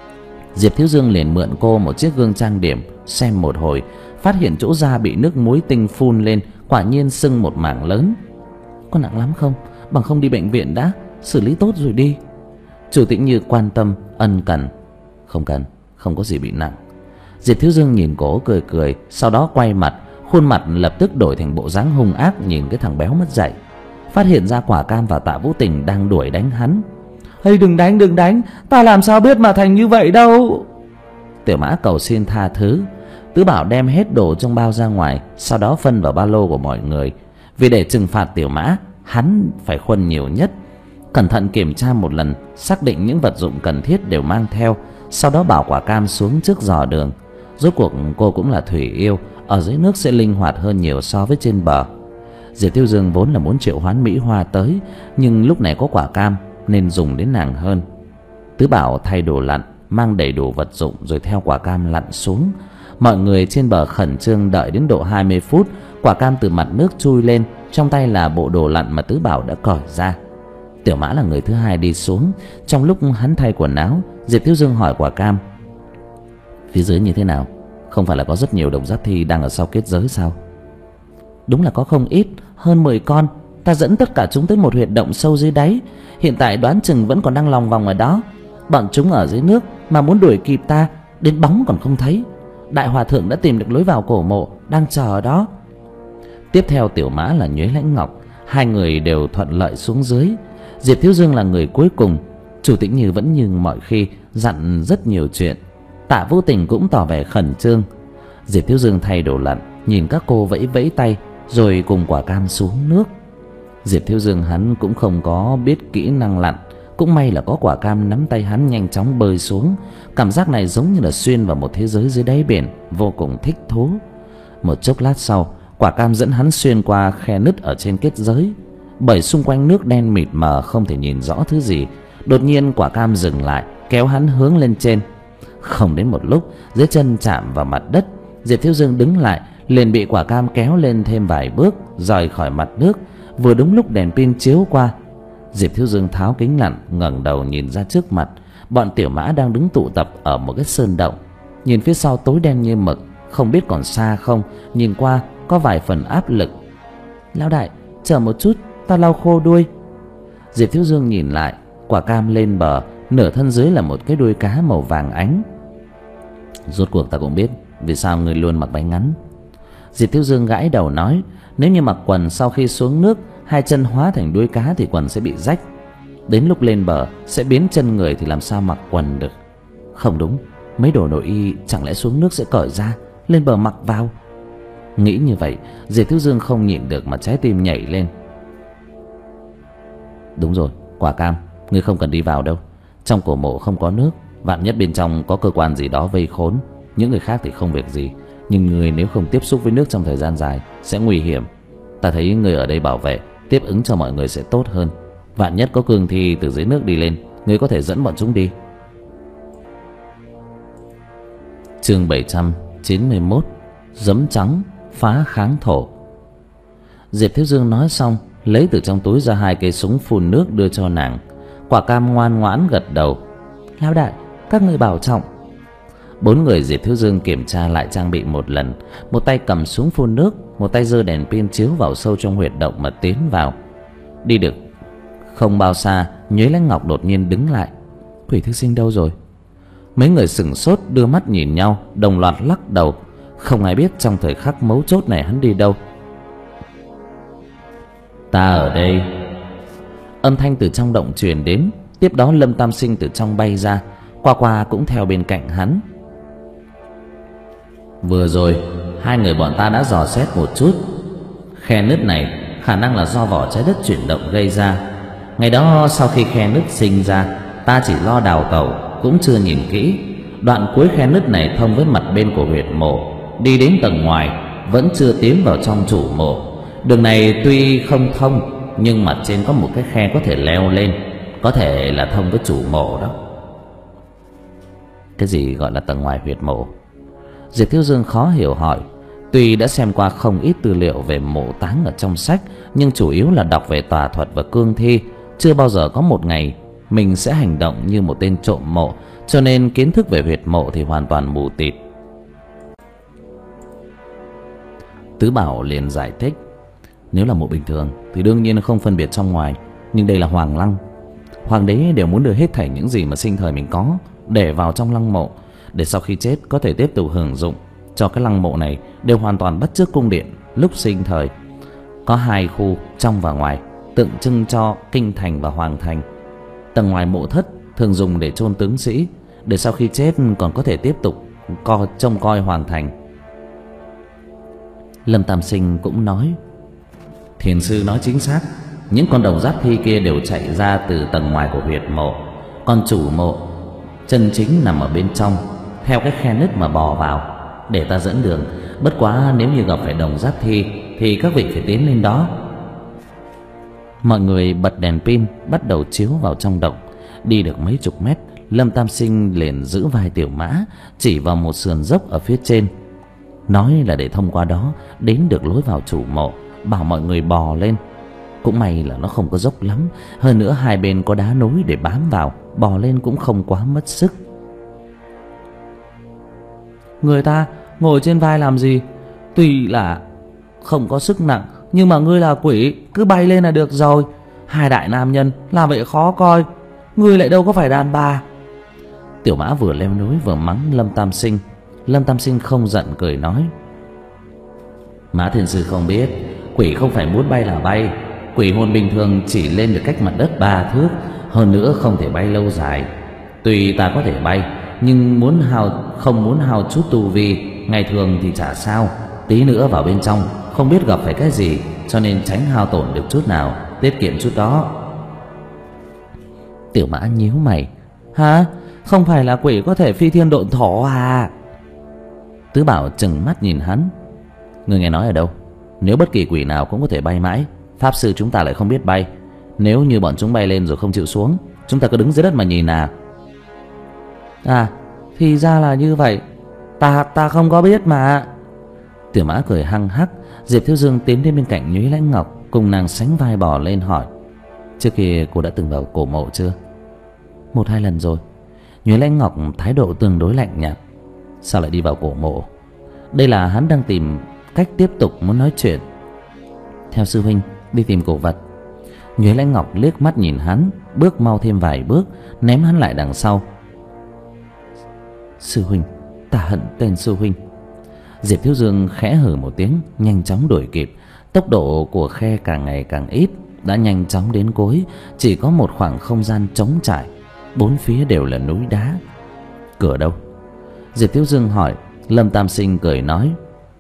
Diệp Thiếu Dương liền mượn cô một chiếc gương trang điểm, xem một hồi, phát hiện chỗ da bị nước muối tinh phun lên quả nhiên sưng một mảng lớn. Có nặng lắm không? Bằng không đi bệnh viện đã, xử lý tốt rồi đi. Chu Tĩnh Như quan tâm ân cần. Không cần, không có gì bị nặng. Diệp Thiếu Dương nhìn cô cười cười, sau đó quay mặt, khuôn mặt lập tức đổi thành bộ dáng hung ác nhìn cái thằng béo mất dạy. Phát hiện ra Quả Cam và Tạ Vũ Tình đang đuổi đánh hắn. Hey, đừng đánh, đừng đánh, ta làm sao biết mà thành như vậy đâu. Tiểu Mã cầu xin tha thứ. Tứ Bảo đem hết đồ trong bao ra ngoài, sau đó phân vào ba lô của mọi người. Vì để trừng phạt Tiểu Mã, hắn phải khuân nhiều nhất. Cẩn thận kiểm tra một lần, xác định những vật dụng cần thiết đều mang theo, sau đó bảo Quả Cam xuống trước dò đường. Rốt cuộc cô cũng là thủy yêu, ở dưới nước sẽ linh hoạt hơn nhiều so với trên bờ. Diệp Tiêu Dương vốn là muốn triệu hoán Mỹ Hoa tới, nhưng lúc này có Quả Cam nên dùng đến nàng hơn. Tứ Bảo thay đồ lặn, mang đầy đủ vật dụng rồi theo Quả Cam lặn xuống. Mọi người trên bờ khẩn trương đợi đến độ hai mươi phút, Quả Cam từ mặt nước chui lên, trong tay là bộ đồ lặn mà Tứ Bảo đã cởi ra. Tiểu Mã là người thứ hai đi xuống. Trong lúc hắn thay quần áo, Diệp Thiếu Dương hỏi Quả Cam: phía dưới như thế nào? Không phải là có rất nhiều độc giác thi đang ở sau kết giới sao? Đúng là có không ít, hơn mười con. Ta dẫn tất cả chúng tới một huyệt động sâu dưới đáy. Hiện tại đoán chừng vẫn còn đang lòng vòng ở đó. Bọn chúng ở dưới nước mà muốn đuổi kịp ta, đến bóng còn không thấy. Đại Hòa Thượng đã tìm được lối vào cổ mộ, đang chờ ở đó. Tiếp theo Tiểu Mã là Nhuế Lãnh Ngọc. Hai người đều thuận lợi xuống dưới. Diệp Thiếu Dương là người cuối cùng. Chủ Tĩnh Như vẫn như mọi khi dặn rất nhiều chuyện. Tạ Vũ Tình cũng tỏ vẻ khẩn trương. Diệp Thiếu Dương thay đồ lặn, nhìn các cô vẫy vẫy tay, rồi cùng Quả Cam xuống nước. Diệp Thiếu Dương hắn cũng không có biết kỹ năng lặn, cũng may là có Quả Cam nắm tay hắn nhanh chóng bơi xuống. Cảm giác này giống như là xuyên vào một thế giới dưới đáy biển, vô cùng thích thú. Một chốc lát sau, Quả Cam dẫn hắn xuyên qua khe nứt ở trên kết giới. Bởi xung quanh nước đen mịt mờ không thể nhìn rõ thứ gì, đột nhiên Quả Cam dừng lại, kéo hắn hướng lên trên. Không đến một lúc, dưới chân chạm vào mặt đất, Diệp Thiếu Dương đứng lại, liền bị Quả Cam kéo lên thêm vài bước, rời khỏi mặt nước. Vừa đúng lúc đèn pin chiếu qua, Diệp Thiếu Dương tháo kính lặn, ngẩng đầu nhìn ra trước mặt. Bọn Tiểu Mã đang đứng tụ tập ở một cái sơn động. Nhìn phía sau tối đen như mực, không biết còn xa không, nhìn qua có vài phần áp lực. Lão đại, chờ một chút, ta lau khô đuôi. Diệp Thiếu Dương nhìn lại, quả cam lên bờ, nửa thân dưới là một cái đuôi cá màu vàng ánh. Rốt cuộc ta cũng biết vì sao người luôn mặc váy ngắn. Diệp Thiếu Dương gãi đầu nói, nếu như mặc quần sau khi xuống nước, hai chân hóa thành đuôi cá thì quần sẽ bị rách. Đến lúc lên bờ sẽ biến chân người thì làm sao mặc quần được. Không đúng, mấy đồ nội y chẳng lẽ xuống nước sẽ cởi ra, lên bờ mặc vào. Nghĩ như vậy, Diệp Thiếu Dương không nhịn được mà trái tim nhảy lên. Đúng rồi, quả cam, ngươi không cần đi vào đâu. Trong cổ mộ không có nước, vạn nhất bên trong có cơ quan gì đó vây khốn. Những người khác thì không việc gì, nhưng ngươi nếu không tiếp xúc với nước trong thời gian dài sẽ nguy hiểm. Ta thấy ngươi ở đây bảo vệ, tiếp ứng cho mọi người sẽ tốt hơn. Vạn nhất có cương thi từ dưới nước đi lên, ngươi có thể dẫn bọn chúng đi. Chương bảy trăm chín mươi mốt. Giấm trắng phá kháng thổ. Diệp Thiếu Dương nói xong, lấy từ trong túi ra hai cây súng phun nước đưa cho nàng. Quả cam ngoan ngoãn gật đầu. Lão đại, các người bảo trọng. Bốn người Diệp Thiếu Dương kiểm tra lại trang bị một lần. Một tay cầm súng phun nước, một tay giơ đèn pin chiếu vào sâu trong huyệt động mà tiến vào. Đi được không bao xa, Nhuế Lãnh Ngọc đột nhiên đứng lại. Quỷ thư sinh đâu rồi? Mấy người sửng sốt đưa mắt nhìn nhau, đồng loạt lắc đầu. Không ai biết trong thời khắc mấu chốt này hắn đi đâu. Ta ở đây. Âm thanh từ trong động truyền đến. Tiếp đó Lâm Tam Sinh từ trong bay ra. Qua Qua cũng theo bên cạnh hắn. Vừa rồi hai người bọn ta đã dò xét một chút. Khe nứt này khả năng là do vỏ trái đất chuyển động gây ra. Ngày đó sau khi khe nứt sinh ra, ta chỉ lo đào tẩu, cũng chưa nhìn kỹ. Đoạn cuối khe nứt này thông với mặt bên của huyệt mộ, đi đến tầng ngoài, vẫn chưa tiến vào trong chủ mộ. Đường này tuy không thông, nhưng mặt trên có một cái khe có thể leo lên, có thể là thông với chủ mộ đó. Cái gì gọi là tầng ngoài huyệt mộ? Diệp Thiếu Dương khó hiểu hỏi. Tuy đã xem qua không ít tư liệu về mộ táng ở trong sách, nhưng chủ yếu là đọc về tà thuật và cương thi. Chưa bao giờ có một ngày mình sẽ hành động như một tên trộm mộ, cho nên kiến thức về huyệt mộ thì hoàn toàn mù tịt. Tứ Bảo liền giải thích. Nếu là mộ bình thường thì đương nhiên không phân biệt trong ngoài, nhưng đây là hoàng lăng. Hoàng đế đều muốn đưa hết thảy những gì mà sinh thời mình có để vào trong lăng mộ, để sau khi chết có thể tiếp tục hưởng dụng. Cho cái lăng mộ này đều hoàn toàn bắt chước cung điện lúc sinh thời. Có hai khu trong và ngoài, tượng trưng cho kinh thành và hoàng thành. Tầng ngoài mộ thất thường dùng để chôn tướng sĩ, để sau khi chết còn có thể tiếp tục co trông coi hoàng thành. Lâm Tam Sinh cũng nói. Thiền sư nói chính xác, những con đồng giáp thi kia đều chạy ra từ tầng ngoài của huyệt mộ, còn chủ mộ chân chính nằm ở bên trong, theo cái khe nứt mà bò vào. Để ta dẫn đường, bất quá nếu như gặp phải đồng giáp thi thì các vị phải tiến lên đó. Mọi người bật đèn pin, bắt đầu chiếu vào trong động. Đi được mấy chục mét, Lâm Tam Sinh liền giữ vai Tiểu Mã, chỉ vào một sườn dốc ở phía trên, nói là để thông qua đó đến được lối vào chủ mộ, bảo mọi người bò lên. Cũng may là nó không có dốc lắm, hơn nữa hai bên có đá nối để bám vào, bò lên cũng không quá mất sức. Người ta ngồi trên vai làm gì? Tuy là không có sức nặng, nhưng mà ngươi là quỷ, cứ bay lên là được rồi. Hai đại nam nhân làm vậy khó coi, ngươi lại đâu có phải đàn bà. Tiểu Mã vừa leo núi vừa mắng Lâm Tam Sinh. Lâm Tam Sinh không giận cười nói. Mã Thiên Sư không biết, quỷ không phải muốn bay là bay. Quỷ hồn bình thường chỉ lên được cách mặt đất ba thước, hơn nữa không thể bay lâu dài. Tuy ta có thể bay, nhưng muốn hao không muốn hao chút tu vi. Ngày thường thì chả sao, tí nữa vào bên trong không biết gặp phải cái gì, cho nên tránh hao tổn được chút nào, tiết kiệm chút đó. Tiểu Mã nhíu mày. Hả? Không phải là quỷ có thể phi thiên độn thổ à? Tứ Bảo trừng mắt nhìn hắn. Người nghe nói ở đâu? Nếu bất kỳ quỷ nào cũng có thể bay mãi, pháp sư chúng ta lại không biết bay. Nếu như bọn chúng bay lên rồi không chịu xuống, chúng ta cứ đứng dưới đất mà nhìn à? À, thì ra là như vậy. Ta ta không có biết mà. Tiểu Mã cười hăng hắc. Diệp Thiếu Dương tiến đến bên cạnh Nhuế Lãnh Ngọc, cùng nàng sánh vai bò lên hỏi. Trước kia cô đã từng vào cổ mộ chưa? Một hai lần rồi. Nhuế Lãnh Ngọc thái độ tương đối lạnh nhạt. Sao lại đi vào cổ mộ? Đây là hắn đang tìm cách tiếp tục muốn nói chuyện. Theo sư huynh đi tìm cổ vật. Nhuế Lãnh Ngọc liếc mắt nhìn hắn, bước mau thêm vài bước, ném hắn lại đằng sau. Sư huynh, ta hận tên sư huynh. Diệp Thiếu Dương khẽ hừ một tiếng, nhanh chóng đuổi kịp. Tốc độ của khe càng ngày càng ít, đã nhanh chóng đến cuối, chỉ có một khoảng không gian trống trải, bốn phía đều là núi đá. Cửa đâu? Diệp Thiếu Dương hỏi. Lâm Tam Sinh cười nói: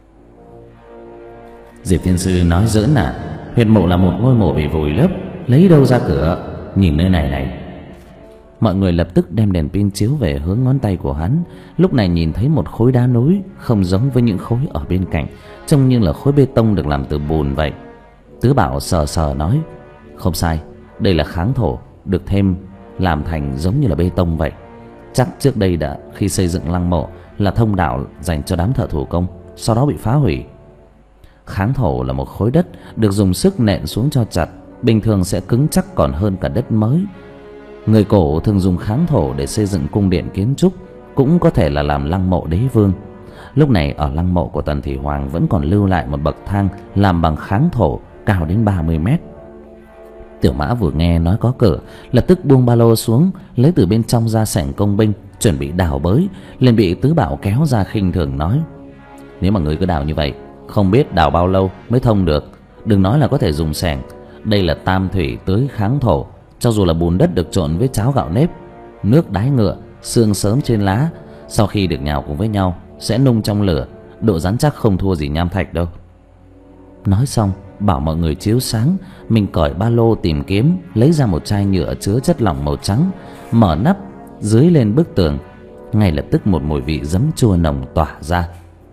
Diệp Thiên Sư nói giỡn à? Huyệt mộ là một ngôi mộ bị vùi lấp, lấy đâu ra cửa? Nhìn nơi này này. Mọi người lập tức đem đèn pin chiếu về hướng ngón tay của hắn. Lúc này nhìn thấy một khối đá núi, không giống với những khối ở bên cạnh, trông như là khối bê tông được làm từ bùn vậy. Tứ Bảo sờ sờ nói: Không sai, đây là kháng thổ, được thêm làm thành giống như là bê tông vậy. Chắc trước đây đã khi xây dựng lăng mộ là thông đạo dành cho đám thợ thủ công, sau đó bị phá hủy. Kháng thổ là một khối đất được dùng sức nện xuống cho chặt, bình thường sẽ cứng chắc còn hơn cả đất mới. Người cổ thường dùng kháng thổ để xây dựng cung điện kiến trúc, cũng có thể là làm lăng mộ đế vương. Lúc này ở lăng mộ của Tần Thủy Hoàng vẫn còn lưu lại một bậc thang làm bằng kháng thổ cao đến ba mươi mét. Tiểu Mã vừa nghe nói có cửa, lập tức buông ba lô xuống, lấy từ bên trong ra sảnh công binh, chuẩn bị đào bới, liền bị Tứ Bảo kéo ra khinh thường nói: Nếu mà người cứ đào như vậy, không biết đào bao lâu mới thông được. Đừng nói là có thể dùng xẻng, đây là tam thủy tưới kháng thổ, cho dù là bùn đất được trộn với cháo gạo nếp, nước đái ngựa, xương sớm trên lá, sau khi được nhào cùng với nhau sẽ nung trong lửa, độ rắn chắc không thua gì nham thạch đâu. Nói xong bảo mọi người chiếu sáng, mình cởi ba lô tìm kiếm, lấy ra một chai nhựa chứa chất lỏng màu trắng, mở nắp, dưới lên bức tường. Ngay lập tức một mùi vị giấm chua nồng tỏa ra.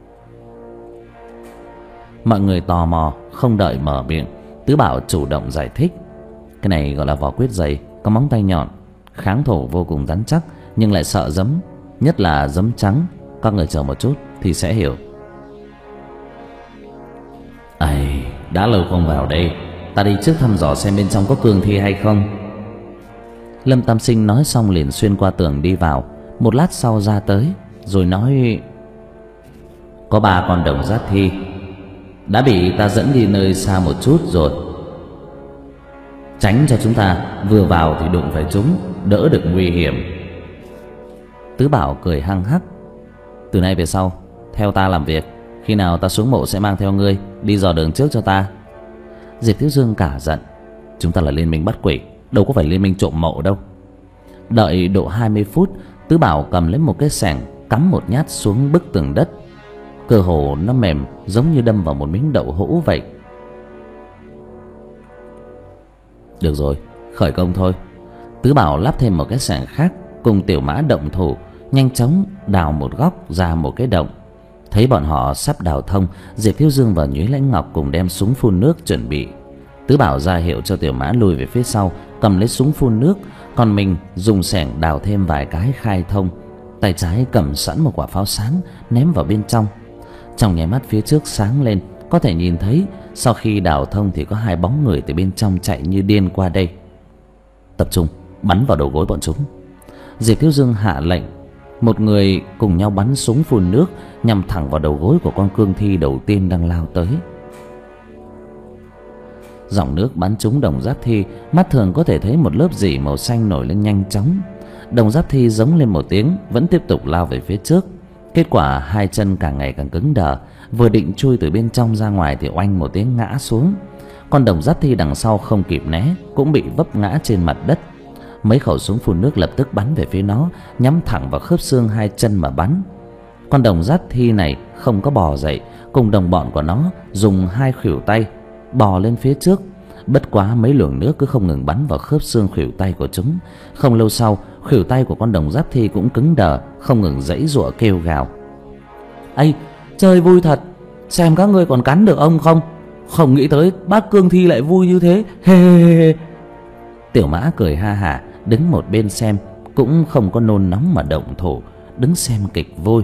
Mọi người tò mò, không đợi mở miệng, Tứ Bảo chủ động giải thích: Cái này gọi là vỏ quyết dày, có móng tay nhọn, kháng thổ vô cùng rắn chắc, nhưng lại sợ giấm, nhất là giấm trắng. Các người chờ một chút thì sẽ hiểu. Ây, đã lâu không vào đây, ta đi trước thăm dò xem bên trong có cương thi hay không. Lâm Tam Sinh nói xong liền xuyên qua tường đi vào, một lát sau ra tới, rồi nói: Có ba con đồng giác thi đã bị ta dẫn đi nơi xa một chút rồi, tránh cho chúng ta vừa vào thì đụng phải chúng, đỡ được nguy hiểm. Tứ Bảo cười hăng hắc: Từ nay về sau theo ta làm việc, khi nào ta xuống mộ sẽ mang theo ngươi đi dò đường trước cho ta. Diệp Thiếu Dương cả giận: Chúng ta là liên minh bắt quỷ, đâu có phải liên minh trộm mộ đâu. Đợi độ hai mươi phút, Tứ Bảo cầm lấy một cái xẻng, cắm một nhát xuống bức tường đất. Cơ hồ nó mềm giống như đâm vào một miếng đậu hũ vậy. Được rồi, khởi công thôi. Tứ Bảo lắp thêm một cái xẻng khác, cùng Tiểu Mã động thủ, nhanh chóng đào một góc ra một cái động. Thấy bọn họ sắp đào thông, Diệp Thiếu Dương và Nhuế Lãnh Ngọc cùng đem súng phun nước chuẩn bị. Tứ Bảo ra hiệu cho Tiểu Mã lùi về phía sau, cầm lấy súng phun nước, còn mình dùng xẻng đào thêm vài cái khai thông. Tay trái cầm sẵn một quả pháo sáng ném vào bên trong. Trong nháy mắt phía trước sáng lên, có thể nhìn thấy sau khi đào thông thì có hai bóng người từ bên trong chạy như điên qua đây. Tập trung bắn vào đầu gối bọn chúng. Diệp Thiếu Dương hạ lệnh, một người cùng nhau bắn súng phun nước nhằm thẳng vào đầu gối của con cương thi đầu tiên đang lao tới. Dòng nước bắn trúng đồng giáp thi, mắt thường có thể thấy một lớp rỉ màu xanh nổi lên nhanh chóng. Đồng giáp thi giống lên một tiếng, vẫn tiếp tục lao về phía trước. Kết quả hai chân càng ngày càng cứng đờ, vừa định chui từ bên trong ra ngoài thì oanh một tiếng ngã xuống. Con đồng giáp thi đằng sau không kịp né, cũng bị vấp ngã trên mặt đất. Mấy khẩu súng phun nước lập tức bắn về phía nó, nhắm thẳng vào khớp xương hai chân mà bắn. Con đồng giáp thi này không có bò dậy, cùng đồng bọn của nó dùng hai khuỷu tay bò lên phía trước. Bất quá mấy luồng nước cứ không ngừng bắn vào khớp xương khuỷu tay của chúng. Không lâu sau, khuỷu tay của con đồng giáp thi cũng cứng đờ, không ngừng giãy giụa kêu gào: "Ây, chơi vui thật, xem các ngươi còn cắn được ông không? Không nghĩ tới bác cương thi lại vui như thế, hê hê hê." Tiểu Mã cười ha hả, đứng một bên xem, cũng không có nôn nóng mà động thủ, đứng xem kịch vui.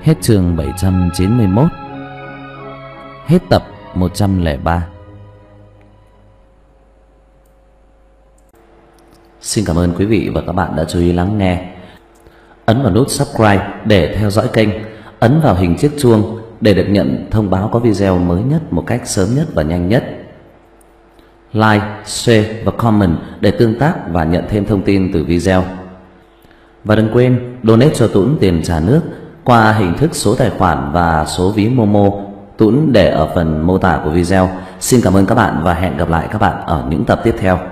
Hết chương bảy trăm chín mươi mốt. Hết tập một trăm lẻ ba. Xin cảm ơn quý vị và các bạn đã chú ý lắng nghe. Ấn vào nút subscribe để theo dõi kênh. Ấn vào hình chiếc chuông để được nhận thông báo có video mới nhất một cách sớm nhất và nhanh nhất. Like, share và comment để tương tác và nhận thêm thông tin từ video. Và đừng quên donate cho Tuấn tiền trả nước qua hình thức số tài khoản và số ví Momo. Tuấn để ở phần mô tả của video. Xin cảm ơn các bạn và hẹn gặp lại các bạn ở những tập tiếp theo.